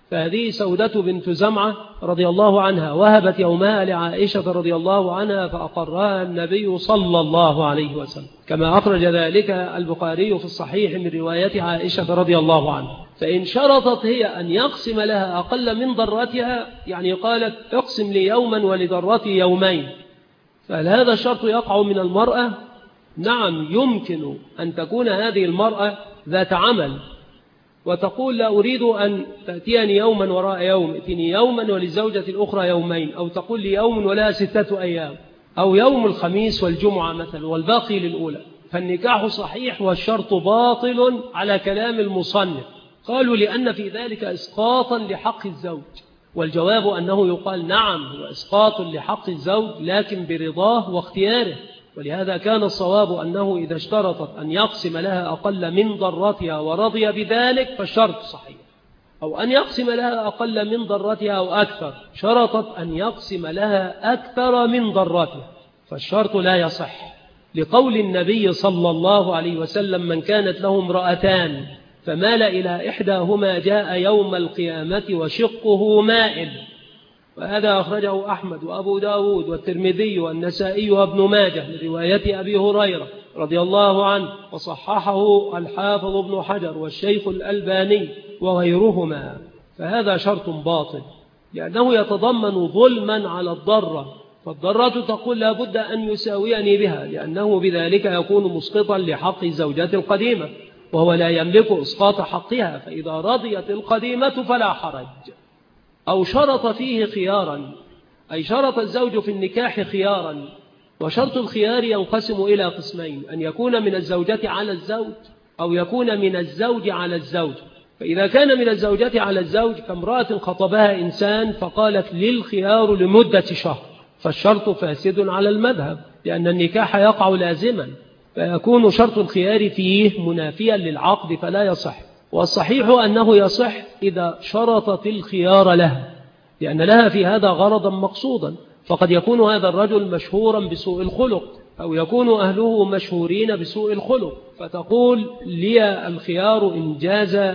فهذه سودة بنت زمعة رضي الله عنها وهبت يومها لعائشة رضي الله عنها فأقرها النبي صلى الله عليه وسلم، كما أخرج ذلك البخاري في الصحيح من رواية عائشة رضي الله عنها. فإن شرطت هي أن يقسم لها أقل من ضرتها، يعني قالت اقسم لي يوما ولضرتي يومين، فهل هذا الشرط يقع من المرأة؟ نعم، يمكن أن تكون هذه المرأة ذات عمل وتقول لا أريد أن تأتيني يوما وراء يوم، ائتني يوما وللزوجة الأخرى يومين، أو تقول لي يوم ولها 6 أيام، أو يوم الخميس والجمعة مثلا والباقي للأولى، فالنكاح صحيح والشرط باطل على كلام المصنف. قالوا لأن في ذلك إسقاطا لحق الزوج، والجواب أنه يقال نعم هو إسقاط لحق الزوج لكن برضاه واختياره، ولهذا كان الصواب أنه إذا اشترطت أن يقسم لها أقل من ضرتها ورضي بذلك فالشرط صحيح، أو أن يقسم لها أقل من ضرتها أو أكثر، شرطت أن يقسم لها أكثر من ضرتها فالشرط لا يصح، لقول النبي صلى الله عليه وسلم من كانت له امرأتان فمال إلى إحداهما جاء يوم القيامة وشقه مائل. وهذا أخرجه أحمد وأبو داود والترمذي والنسائي وابن ماجه من رواية أبي هريرة رضي الله عنه، وصححه الحافظ ابن حجر والشيخ الألباني وغيرهما. فهذا شرط باطل لأنه يتضمن ظلما على الضرة، فالضرة تقول لا بد أن يساويني بها، لأنه بذلك يكون مسقطا لحق زوجات القديمة وهو لا يملك إسقاط حقها، فإذا رضيت القديمة فلا حرج. أو شرط فيه خيارا، أي شرط الزوج في النكاح خيارا، وشرط الخيار ينقسم إلى قسمين، أن يكون من الزوجة على الزوج أو يكون من الزوج على الزوج. فإذا كان من الزوجة على الزوج كامرأة خطبها إنسان فقالت للخيار لمدة شهر، فالشرط فاسد على المذهب لأن النكاح يقع لازما، فيكون شرط الخيار فيه منافيا للعقد فلا يصح. والصحيح أنه يصح إذا شرطت الخيار لها، لأن لها في هذا غرضا مقصودا، فقد يكون هذا الرجل مشهورا بسوء الخلق أو يكون أهله مشهورين بسوء الخلق، فتقول لي الخيار إن جاز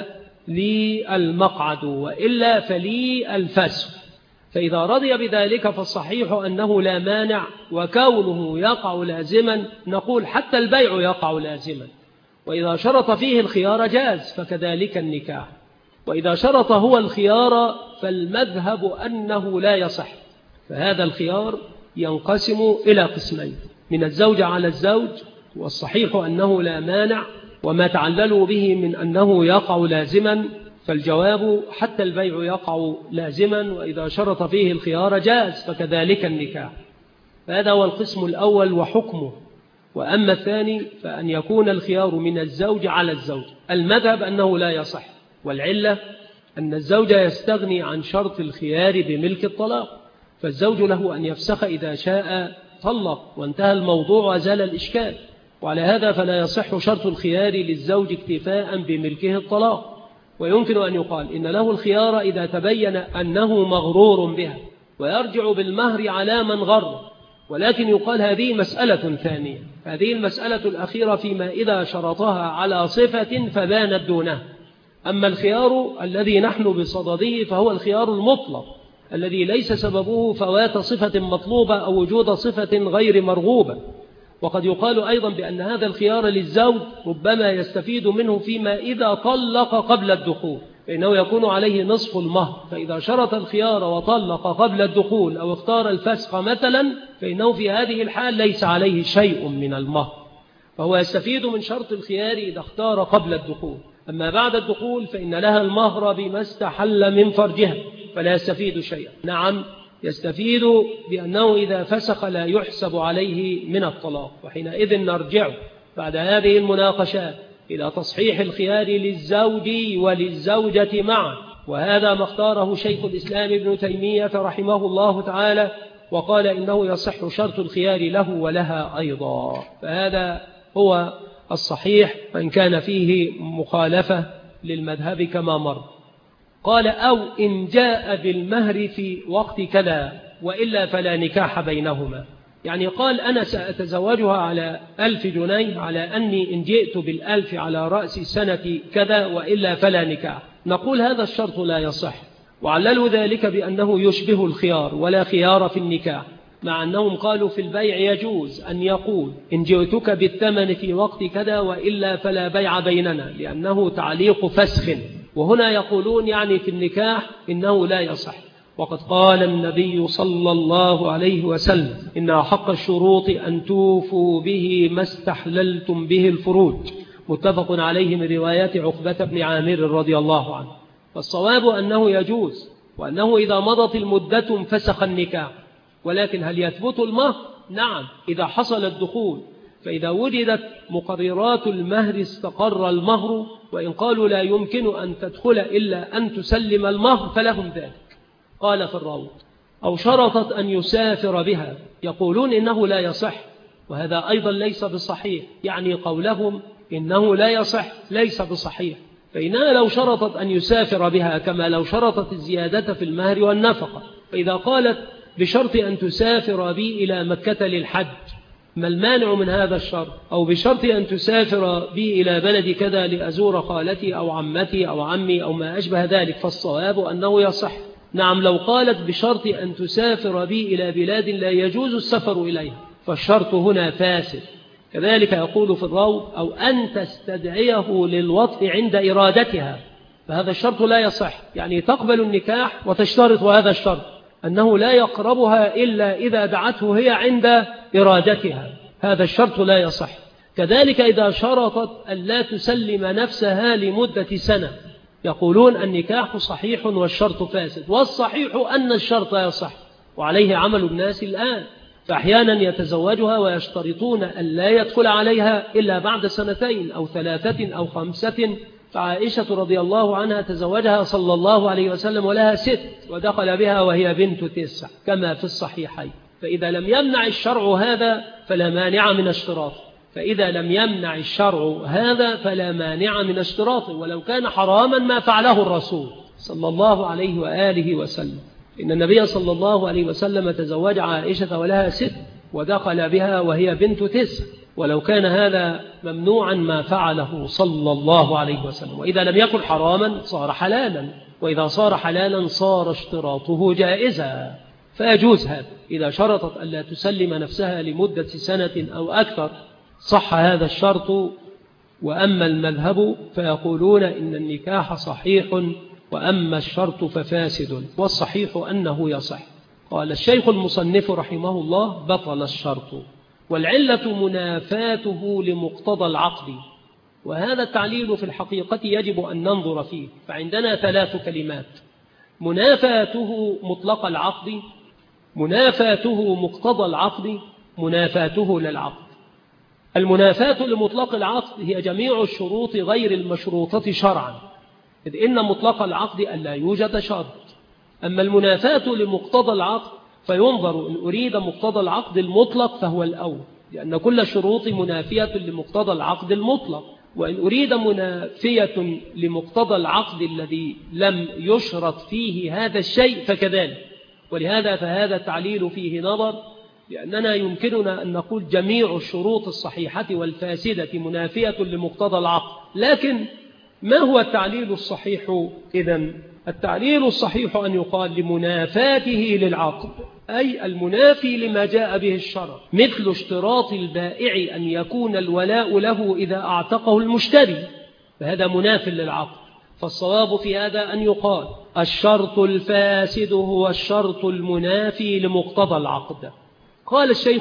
لي المقعد وإلا فلي الفسخ، فإذا رضي بذلك فالصحيح أنه لا مانع، وكونه يقع لازما نقول حتى البيع يقع لازما. وإذا شرط فيه الخيار جاز فكذلك النكاح، وإذا شرط هو الخيار فالمذهب أنه لا يصح. فهذا الخيار ينقسم إلى قسمين، من الزوج على الزوج، والصحيح أنه لا مانع، وما تعللوا به من أنه يقع لازما فالجواب حتى البيع يقع لازما، وإذا شرط فيه الخيار جاز فكذلك النكاح. فهذا هو القسم الأول وحكمه. وأما الثاني فأن يكون الخيار من الزوج على الزوج، المذهب أنه لا يصح، والعلة أن الزوج يستغني عن شرط الخيار بملك الطلاق، فالزوج له أن يفسخ إذا شاء طلق وانتهى الموضوع وزال الإشكال، وعلى هذا فلا يصح شرط الخيار للزوج اكتفاء بملكه الطلاق. ويمكن أن يقال إن له الخيار إذا تبين أنه مغرور بها ويرجع بالمهر على من غر، ولكن يقال هذه مسألة ثانية، هذه المسألة الأخيرة فيما إذا شرطها على صفة فبانت دونه. أما الخيار الذي نحن بصدده فهو الخيار المطلق الذي ليس سببه فوات صفة مطلوبة أو وجود صفة غير مرغوبة. وقد يقال أيضا بأن هذا الخيار للزوج ربما يستفيد منه فيما إذا طلق قبل الدخول، فإنه يكون عليه نصف المهر، فإذا شرط الخيار وطلق قبل الدخول أو اختار الفسخ مثلا فإنه في هذه الحال ليس عليه شيء من المهر، فهو يستفيد من شرط الخيار إذا اختار قبل الدخول. أما بعد الدخول فإن لها المهر بما استحل من فرجها فلا يستفيد شيئا. نعم يستفيد بأنه إذا فسخ لا يحسب عليه من الطلاق، وحينئذ نرجع بعد هذه المناقشات إلى تصحيح الخيار للزوج وللزوجة معا، وهذا ما اختاره شيخ الإسلام ابن تيمية رحمه الله تعالى، وقال إنه يصح شرط الخيار له ولها أيضا. فهذا هو الصحيح وإن كان فيه مخالفة للمذهب كما مر. قال أو إن جاء بالمهر في وقت كذا وإلا فلا نكاح بينهما، يعني قال أنا سأتزوجها على 1000 جنيه على أني إن جئت بال1000 على رأس سنة كذا وإلا فلا نكاح، نقول هذا الشرط لا يصح، وعللوا ذلك بأنه يشبه الخيار ولا خيار في النكاح، مع أنهم قالوا في البيع يجوز أن يقول إن جئتك بالثمن في وقت كذا وإلا فلا بيع بيننا، لأنه تعليق فسخ. وهنا يقولون يعني في النكاح إنه لا يصح. وقد قال النبي صلى الله عليه وسلم إن أحق الشروط أن توفوا به ما استحللتم به الفروج، متفق عليه من روايات عقبة بن عامر رضي الله عنه. فالصواب أنه يجوز، وأنه إذا مضت المدة فسخ النكاح. ولكن هل يثبت المهر؟ نعم، إذا حصل الدخول. فإذا وجدت مقررات المهر استقر المهر، وإن قالوا لا يمكن أن تدخل إلا أن تسلم المهر فلهم ذلك. قال في الروض: أو شرطت أن يسافر بها، يقولون إنه لا يصح، وهذا أيضا ليس بصحيح. يعني قولهم إنه لا يصح ليس بصحيح، فإنها لو شرطت أن يسافر بها كما لو شرطت الزيادة في المهر والنفقة. فإذا قالت بشرط أن تسافر بي إلى مكة للحج، ما المانع من هذا الشرط؟ أو بشرط أن تسافر بي إلى بلد كذا لأزور خالتي أو عمتي أو عمي أو ما أشبه ذلك، فالصواب أنه يصح. نعم، لو قالت بشرط أن تسافر بي إلى بلاد لا يجوز السفر إليها، فالشرط هنا فاسد. كذلك يقول في الروض: أو أن تستدعيه للوطء عند إرادتها، فهذا الشرط لا يصح. يعني تقبل النكاح وتشترط هذا الشرط أنه لا يقربها إلا إذا دعته هي عند إرادتها، هذا الشرط لا يصح. كذلك إذا شرطت أن لا تسلم نفسها لمدة سنة، يقولون النكاح صحيح والشرط فاسد. والصحيح أن الشرط يصح، وعليه عمل الناس الآن. فأحيانا يتزوجها ويشترطون أن لا يدخل عليها إلا بعد 2 أو 3 أو 5. فعائشة رضي الله عنها تزوجها صلى الله عليه وسلم ولها 6، ودخل بها وهي بنت 9 كما في الصحيحين. فإذا لم يمنع الشرع هذا فلا مانع من اشتراطه، فإذا لم يمنع الشرع هذا فلا مانع من اشتراطه، ولو كان حراما ما فعله الرسول صلى الله عليه وآله وسلم. إن النبي صلى الله عليه وسلم تزوج عائشة ولها 6، ودخل بها وهي بنت 9، ولو كان هذا ممنوعا ما فعله صلى الله عليه وسلم. وإذا لم يكن حراما صار حلالا، وإذا صار حلالا صار اشتراطه جائزا، فيجوز هذا. إذا شرطت أن لا تسلم نفسها لمدة 1 أو أكثر صح هذا الشرط. وأما المذهب فيقولون إن النكاح صحيح، وأما الشرط ففاسد، والصحيح أنه يصح. قال الشيخ المصنف رحمه الله: بطل الشرط، والعلة منافاته لمقتضى العقد. وهذا التعليل في الحقيقة يجب أن ننظر فيه. فعندنا 3 كلمات: منافاته مطلق العقد، منافاته مقتضى العقد، منافاته للعقد. المنافاة لمطلق العقد هي جميع الشروط غير المشروطة شرعا، إذ إن مطلق العقد أن لا يوجد شرط. أما المنافاة لمقتضى العقد فينظر إن أريد مقتضى العقد المطلق فهو الأول، لأن كل الشروط منافية لمقتضى العقد المطلق. وإن أريد منافية لمقتضى العقد الذي لم يشرط فيه هذا الشيء فكذلك. ولهذا فهذا التعليل فيه نظر، لأننا يمكننا أن نقول جميع الشروط الصحيحة والفاسدة منافية لمقتضى العقد. لكن ما هو التعليل الصحيح؟ إذن التعليل الصحيح أن يقال لمنافاته للعقد، أي المنافي لما جاء به الشرع، مثل اشتراط البائع أن يكون الولاء له إذا أعتقه المشتري، فهذا مناف للعقد. فالصواب في هذا أن يقال الشرط الفاسد هو الشرط المنافي لمقتضى العقد. قال الشيخ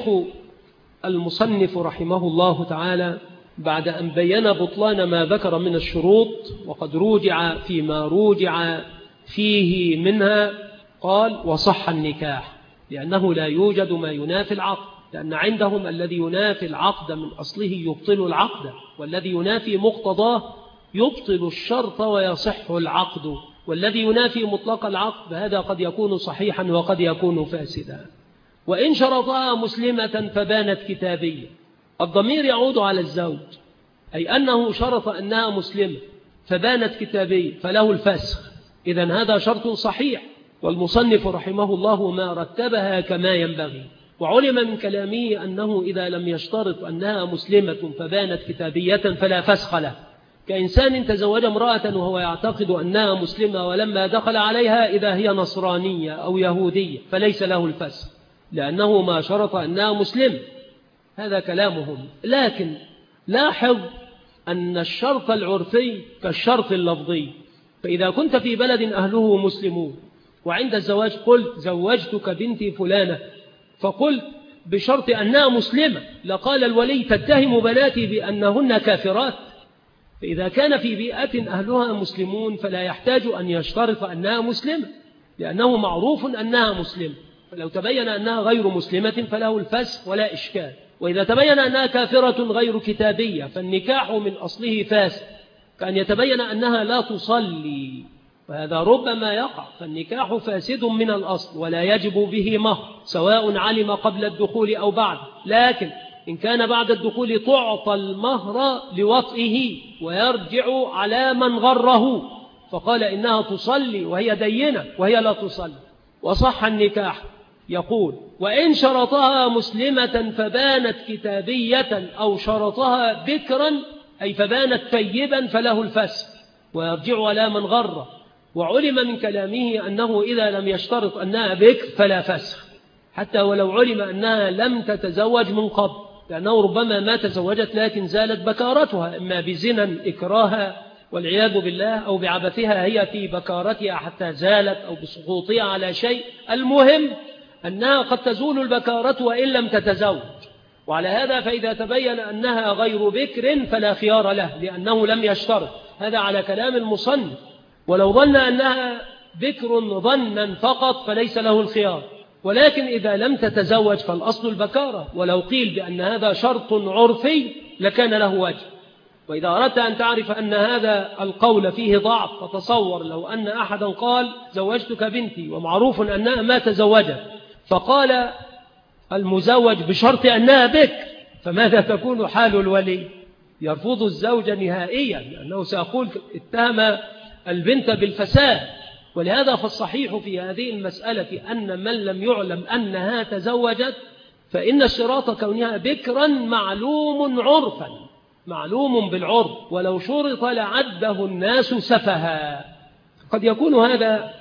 المصنف رحمه الله تعالى بعد أن بين بطلان ما ذكر من الشروط، وقد روجع فيما روجع فيه منها، قال: وصح النكاح، لأنه لا يوجد ما ينافي العقد، لأن عندهم الذي ينافي العقد من أصله يبطل العقد، والذي ينافي مقتضاه يبطل الشرط ويصح العقد، والذي ينافي مطلق العقد هذا قد يكون صحيحا وقد يكون فاسدا. وإن شرطها مسلمة فبانت كتابية، الضمير يعود على الزوج، أي أنه شرط أنها مسلمة فبانت كتابية فله الفسخ، إذن هذا شرط صحيح. والمصنف رحمه الله ما رتبها كما ينبغي. وعلم من كلامه أنه إذا لم يشترط أنها مسلمة فبانت كتابية فلا فسخ له، كإنسان تزوج امرأة وهو يعتقد أنها مسلمة ولما دخل عليها إذا هي نصرانية أو يهودية فليس له الفسخ لأنه ما شرط أنها مسلمة. هذا كلامهم. لكن لاحظ أن الشرط العرفي كالشرط اللفظي. فإذا كنت في بلد أهله مسلمون وعند الزواج قلت زوجتك بنتي فلانة فقلت بشرط أنها مسلمة لقال الولي تتهم بناتي بأنهن كافرات. فإذا كان في بيئة أهلها مسلمون فلا يحتاج أن يشترط أنها مسلمة لأنه معروف أنها مسلمة. فلو تبين أنها غير مسلمة فله الفسخ ولا إشكال. وإذا تبين أنها كافرة غير كتابية فالنكاح من أصله فاسد كأن يتبين أنها لا تصلي وهذا ربما يقع. فالنكاح فاسد من الأصل ولا يجب به مهر سواء علم قبل الدخول أو بعد. لكن إن كان بعد الدخول تعطى المهر لوطئه ويرجع على من غره فقال إنها تصلي وهي دينة وهي لا تصلي وصح النكاح. يقول وإن شرطها مسلمة فبانت كتابية أو شرطها بكرا أي فبانت طيبا فله الفسخ ويرجع على من غره. وعلم من كلامه أنه إذا لم يشترط أنها بكر فلا فسخ حتى ولو علم أنها لم تتزوج من قبل لأنه ربما ما تزوجت لكن زالت بكارتها إما بزنا إكراها والعياذ بالله أو بعبثها هي في بكارتها حتى زالت أو بسقوطها على شيء. المهم أنها قد تزول البكارة وإن لم تتزوج. وعلى هذا فإذا تبين أنها غير بكر فلا خيار له لأنه لم يشترط. هذا على كلام المصنف. ولو ظن أنها بكر ظنا فقط فليس له الخيار. ولكن إذا لم تتزوج فالأصل البكارة. ولو قيل بأن هذا شرط عرفي لكان له وجه. وإذا أردت أن تعرف أن هذا القول فيه ضعف فتصور لو أن أحدا قال زوجتك بنتي ومعروف أنها ما تزوجت فقال المزوج بشرط أنها بكر فماذا تكون حال الولي؟ يرفض الزوج نهائيا لأنه سيقول اتهم البنت بالفساد. ولهذا فالصحيح في هذه المسألة أن من لم يعلم أنها تزوجت فإن اشتراط كونها بكرا معلوم عرفا معلوم بالعرف ولو شرط لعده الناس سفها. قد يكون هذا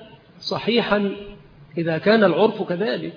صحيحا إذا كان العرف كذلك.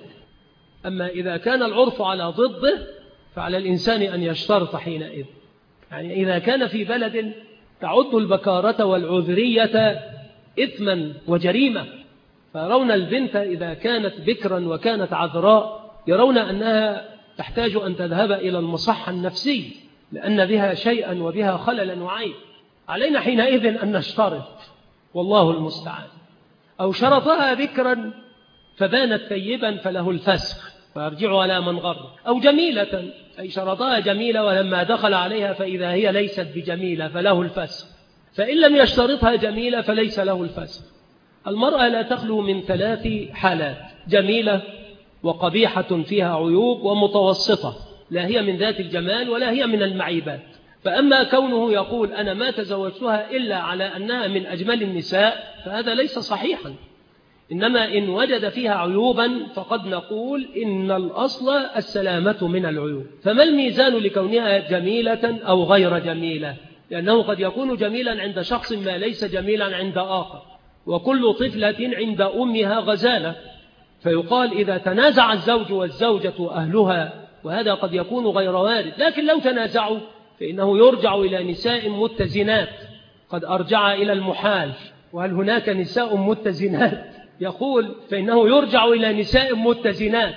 أما إذا كان العرف على ضده فعلى الإنسان أن يشترط حينئذ. يعني إذا كان في بلد تعد البكارة والعذرية إثما وجريمة فيرون البنت إذا كانت بكرا وكانت عذراء يرون أنها تحتاج أن تذهب إلى المصحة النفسية لأن بها شيئا وبها خللا وعيب. علينا حينئذ أن نشترط والله المستعان. أو شرطها بكرا فبانت ثيبا فله الفسخ فيرجع على من غر. أو جميلة أي شرطها جميلة ولما دخل عليها فإذا هي ليست بجميلة فله الفسخ. فإن لم يشترطها جميلة فليس له الفسخ. المرأة لا تخلو من 3 حالات: جميلة وقبيحة فيها عيوب ومتوسطة لا هي من ذات الجمال ولا هي من المعيبات. فأما كونه يقول أنا ما تزوجتها إلا على أنها من أجمل النساء فهذا ليس صحيحا. إنما إن وجد فيها عيوبا فقد نقول إن الأصل السلامة من العيوب. فما الميزان لكونها جميلة أو غير جميلة؟ لأنه قد يكون جميلا عند شخص ما ليس جميلا عند آخر. وكل طفلة عند أمها غزالة. فيقال إذا تنازع الزوج والزوجة أهلها وهذا قد يكون غير وارد. لكن لو تنازعوا فإنه يرجع إلى نساء متزنات. قد أرجع إلى المحال. وهل هناك نساء متزنات؟ يقول فإنه يرجع إلى نساء متزنات.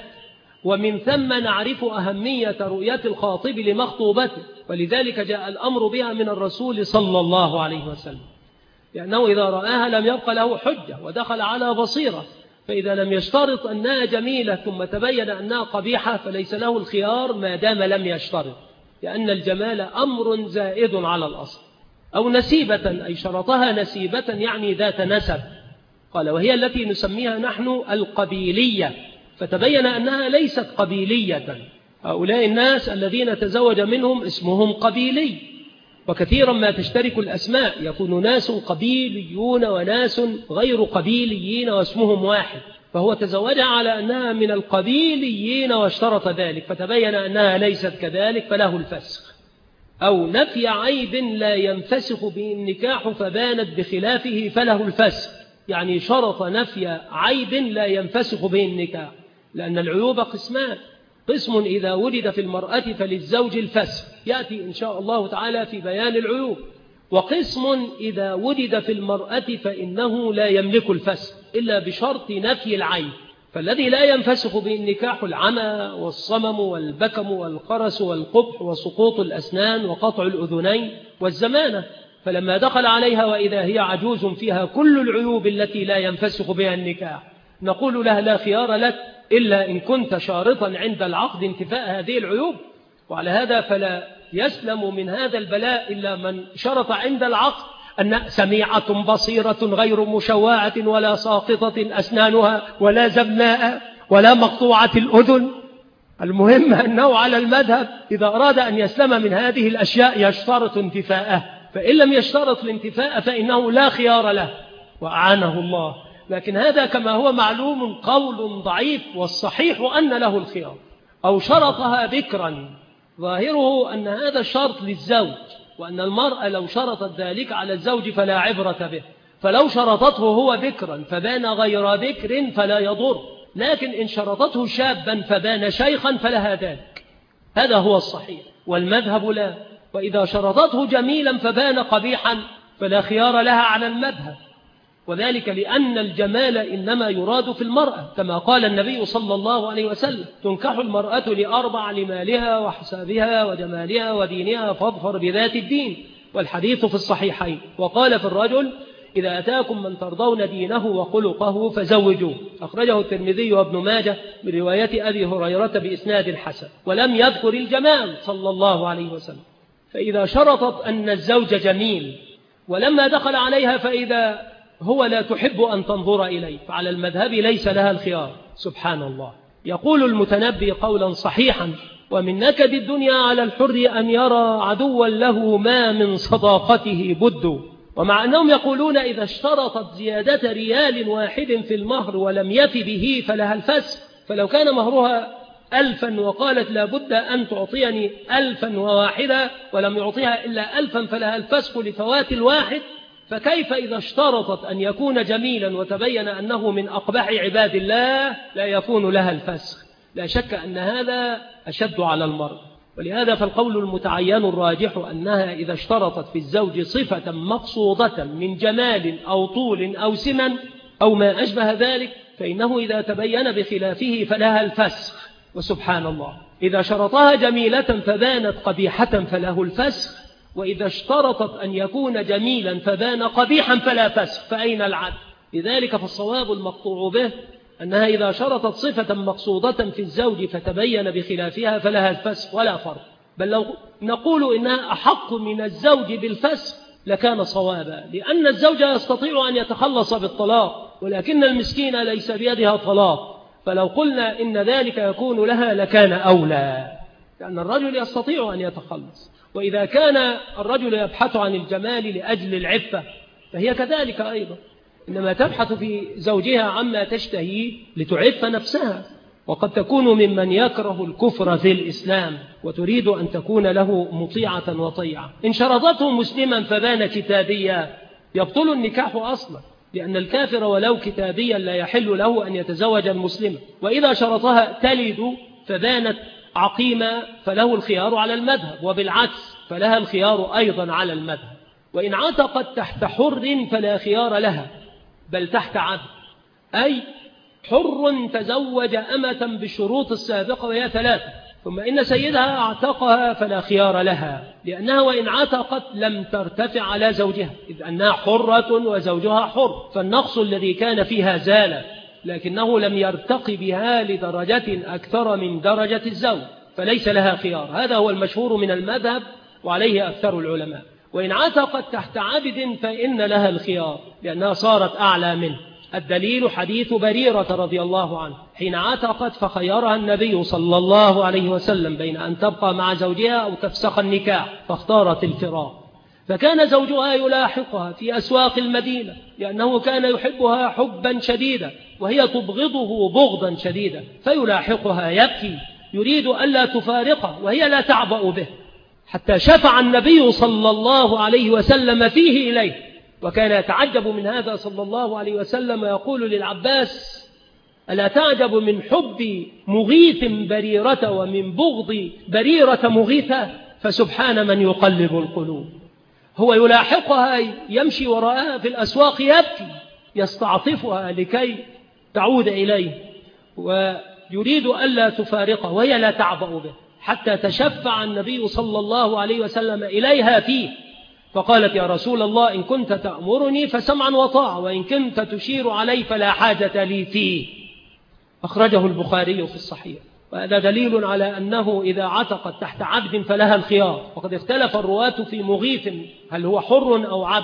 ومن ثم نعرف أهمية رؤية الخاطب لمخطوبته. ولذلك جاء الأمر بها من الرسول صلى الله عليه وسلم لأنه إذا رآها لم يبق له حجة ودخل على بصيرة. فإذا لم يشترط أنها جميلة ثم تبين أنها قبيحة فليس له الخيار ما دام لم يشترط لأن الجمال أمر زائد على الأصل. أو نسيبة أي شرطها نسيبة يعني ذات نسب. قال وهي التي نسميها نحن القبيلية. فتبين أنها ليست قبيلية. هؤلاء الناس الذين تزوج منهم اسمهم قبيلي. وكثيرا ما تشترك الأسماء يكون ناس قبيليون وناس غير قبيليين واسمهم واحد. فهو تزوجها على أنها من القبيليين واشترط ذلك فتبين أنها ليست كذلك فله الفسخ. أو نفي عيب لا ينفسخ به النكاح فبانت بخلافه فله الفسخ. يعني شرط نفي عيب لا ينفسخ به النكاح، لأن العيوب قسمان: قسم إذا وجد في المرأة فللزوج الفسخ، يأتي إن شاء الله تعالى في بيان العيوب، وقسم إذا وجد في المرأة فإنه لا يملك الفسخ إلا بشرط نفي العيب. فالذي لا ينفسخ به النكاح العمى والصمم والبكم والقرس والقبح وسقوط الأسنان وقطع الأذنين والزمانة. فلما دخل عليها وإذا هي عجوز فيها كل العيوب التي لا ينفسخ بها النكاح، نقول لها لا خيار لك إلا إن كنت شارطا عند العقد انتفاء هذه العيوب. وعلى هذا فلا يسلم من هذا البلاء إلا من شرط عند العقد أن سميعة بصيرة غير مشوعة ولا ساقطة أسنانها ولا زبناء ولا مقطوعة الأذن. المهم أنه على المذهب إذا أراد أن يسلم من هذه الأشياء يشترط انتفاءه، فإن لم يشترط الانتفاء فإنه لا خيار له وأعانه الله. لكن هذا كما هو معلوم قول ضعيف، والصحيح أن له الخيار. أو شرطها بكرا، ظاهره أن هذا الشرط للزوج، وأن المرأة لو شرطت ذلك على الزوج فلا عبرة به، فلو شرطته هو بكرا فبان غير بكر فلا يضر، لكن إن شرطته شابا فبان شيخا فلها ذلك. هذا هو الصحيح، والمذهب لا. وإذا شرطته جميلا فبان قبيحا فلا خيار لها على المذهب، وذلك لأن الجمال إنما يراد في المرأة، كما قال النبي صلى الله عليه وسلم: تنكح المرأة لأربع: لمالها وحسابها وجمالها ودينها فاظفر بذات الدين، والحديث في الصحيحين. وقال في الرجل: إذا أتاكم من ترضون دينه وخلقه فزوجوه. أخرجه الترمذي وابن ماجه برواية أبي هريرة بإسناد حسن، ولم يذكر الجمال صلى الله عليه وسلم. فإذا شرطت أن الزوج جميل ولما دخل عليها فإذا هو لا تحب أن تنظر إليه، فعلى المذهب ليس لها الخيار. سبحان الله. يقول المتنبي قولا صحيحا: ومن نكد الدنيا على الحر أن يرى عدوا له ما من صداقته بد. ومع أنهم يقولون إذا اشترطت زيادة ريال واحد في المهر ولم يف به فلها الفسخ، فلو كان مهرها 1000 وقالت لا بد أن تعطيني 1001 ولم يعطيها إلا 1000 فلها الفسخ لفوات الواحد، فكيف إذا اشترطت أن يكون جميلا وتبين أنه من أقبح عباد الله لا يكون لها الفسخ؟ لا شك أن هذا أشد على المرء. ولهذا فالقول المتعين الراجح أنها إذا اشترطت في الزوج صفة مقصودة من جمال أو طول أو سمن أو ما أشبه ذلك، فإنه إذا تبين بخلافه فلها الفسخ. وسبحان الله، إذا شرطها جميلة فبانت قبيحة فله الفسخ، وإذا اشترطت أن يكون جميلا فبان قبيحا فلا فسخ، فأين العدل؟ لذلك فالصواب المقطوع به أنها إذا شرطت صفة مقصودة في الزوج فتبين بخلافها فلها الفسخ ولا فرق. بل لو نقول إنها أحق من الزوج بالفسخ لكان صوابا، لأن الزوج يستطيع أن يتخلص بالطلاق، ولكن المسكين ليس بيدها طلاق، فلو قلنا إن ذلك يكون لها لكان أولى، لأن الرجل يستطيع أن يتخلص. وإذا كان الرجل يبحث عن الجمال لأجل العفة فهي كذلك أيضا، إنما تبحث في زوجها عما تشتهي لتعف نفسها، وقد تكون ممن يكره الكفر في الإسلام وتريد أن تكون له مطيعة وطيعة. إن شرطته مسلما فبان كتابيا يبطل النكاح أصلا، لأن الكافر ولو كتابيا لا يحل له أن يتزوج المسلمة. وإذا شرطها تلد فبانت عقيمة فله الخيار على المذهب، وبالعكس فلها الخيار أيضا على المذهب. وإن عتقت تحت حر فلا خيار لها بل تحت عبد، أي حر تزوج أمة بالشروط السابقة وهي 3، ثم إن سيدها اعتقها فلا خيار لها، لأنها وإن عتقت لم ترتفع على زوجها، إذ أنها حرة وزوجها حر، فالنقص الذي كان فيها زال، لكنه لم يرتقي بها لدرجة أكثر من درجة الزوج، فليس لها خيار. هذا هو المشهور من المذهب وعليه أكثر العلماء. وإن عتقت تحت عبد فإن لها الخيار لأنها صارت أعلى منه. الدليل حديث بريرة رضي الله عنه حين عتقت فخيرها النبي صلى الله عليه وسلم بين أن تبقى مع زوجها أو تفسخ النكاح، فاختارت الفراق. فكان زوجها يلاحقها في أسواق المدينة لأنه كان يحبها حبا شديدا وهي تبغضه بغضا شديدا، فيلاحقها يبكي يريد ألا تفارقه وهي لا تعبأ به، حتى شفع النبي صلى الله عليه وسلم فيه إليه، وكان يتعجب من هذا صلى الله عليه وسلم، يقول للعباس: ألا تعجب من حب مغيث بريرة ومن بغض بريرة مغيثة؟ فسبحان من يقلب القلوب. هو يلاحقها، يمشي وراءها في الأسواق يبكي، يستعطفها لكي تعود إليه، ويريد ألا تفارقه وهي لا تعبأ به، حتى تشفع النبي صلى الله عليه وسلم إليها فيه، فقالت: يا رسول الله، إن كنت تأمرني فسمعا وطاعة، وإن كنت تشير علي فلا حاجة لي فيه. أخرجه البخاري في الصحيح. وهذا دليل على أنه إذا عتقت تحت عبد فلها الخيار، وقد اختلف الرواة في مغيث هل هو حر أو عبد،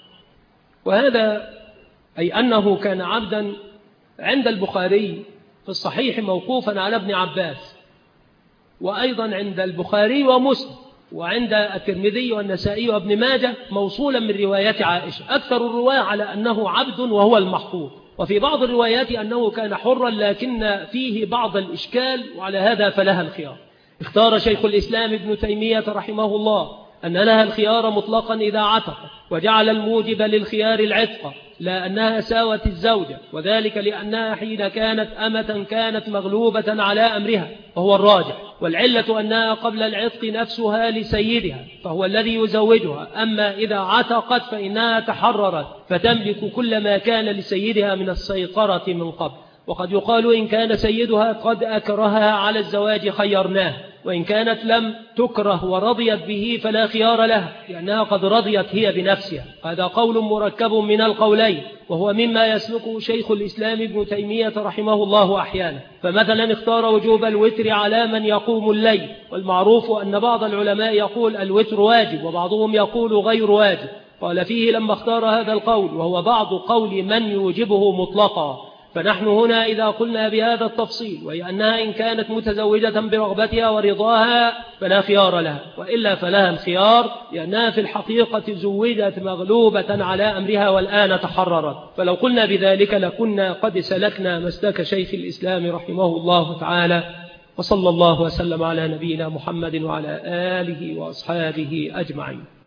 وهذا أي أنه كان عبدا عند البخاري في الصحيح موقوفا على ابن عباس، وأيضا عند البخاري ومسلم، وعند الترمذي والنسائي وابن ماجه موصولا من رواية عائشة. أكثر الرواة على أنه عبد وهو المحفوظ، وفي بعض الروايات أنه كان حرا لكن فيه بعض الإشكال، وعلى هذا فلها الخيار. اختار شيخ الإسلام ابن تيمية رحمه الله أن لها الخيار مطلقا إذا عتقت، وجعل الموجب للخيار العتق، لا أنها ساوت الزوجة، وذلك لأنها حين كانت أمة كانت مغلوبة على أمرها، وهو الراجح، والعلة أنها قبل العتق نفسها لسيدها فهو الذي يزوجها، أما إذا عتقت فإنها تحررت فتملك كل ما كان لسيدها من السيطرة من قبل. وقد يقال إن كان سيدها قد أكرهها على الزواج خيرناه، وإن كانت لم تكره ورضيت به فلا خيار لها، لأنها قد رضيت هي بنفسها. هذا قول مركب من القولين، وهو مما يسلكه شيخ الإسلام ابن تيمية رحمه الله أحيانا. فمثلا اختار وجوب الوتر على من يقوم الليل، والمعروف أن بعض العلماء يقول الوتر واجب، وبعضهم يقول غير واجب. قال فيه لما اختار هذا القول، وهو بعض قول من يوجبه مطلقا. فنحن هنا إذا قلنا بهذا التفصيل، وهي أنها إن كانت متزوجة برغبتها ورضاها فلا خيار لها، وإلا فلها الخيار، لأنها في الحقيقة زوجت مغلوبة على أمرها والآن تحررت. فلو قلنا بذلك لكنا قد سلكنا مسلك شيخ الإسلام رحمه الله تعالى. وصلى الله وسلم على نبينا محمد وعلى آله وأصحابه أجمعين.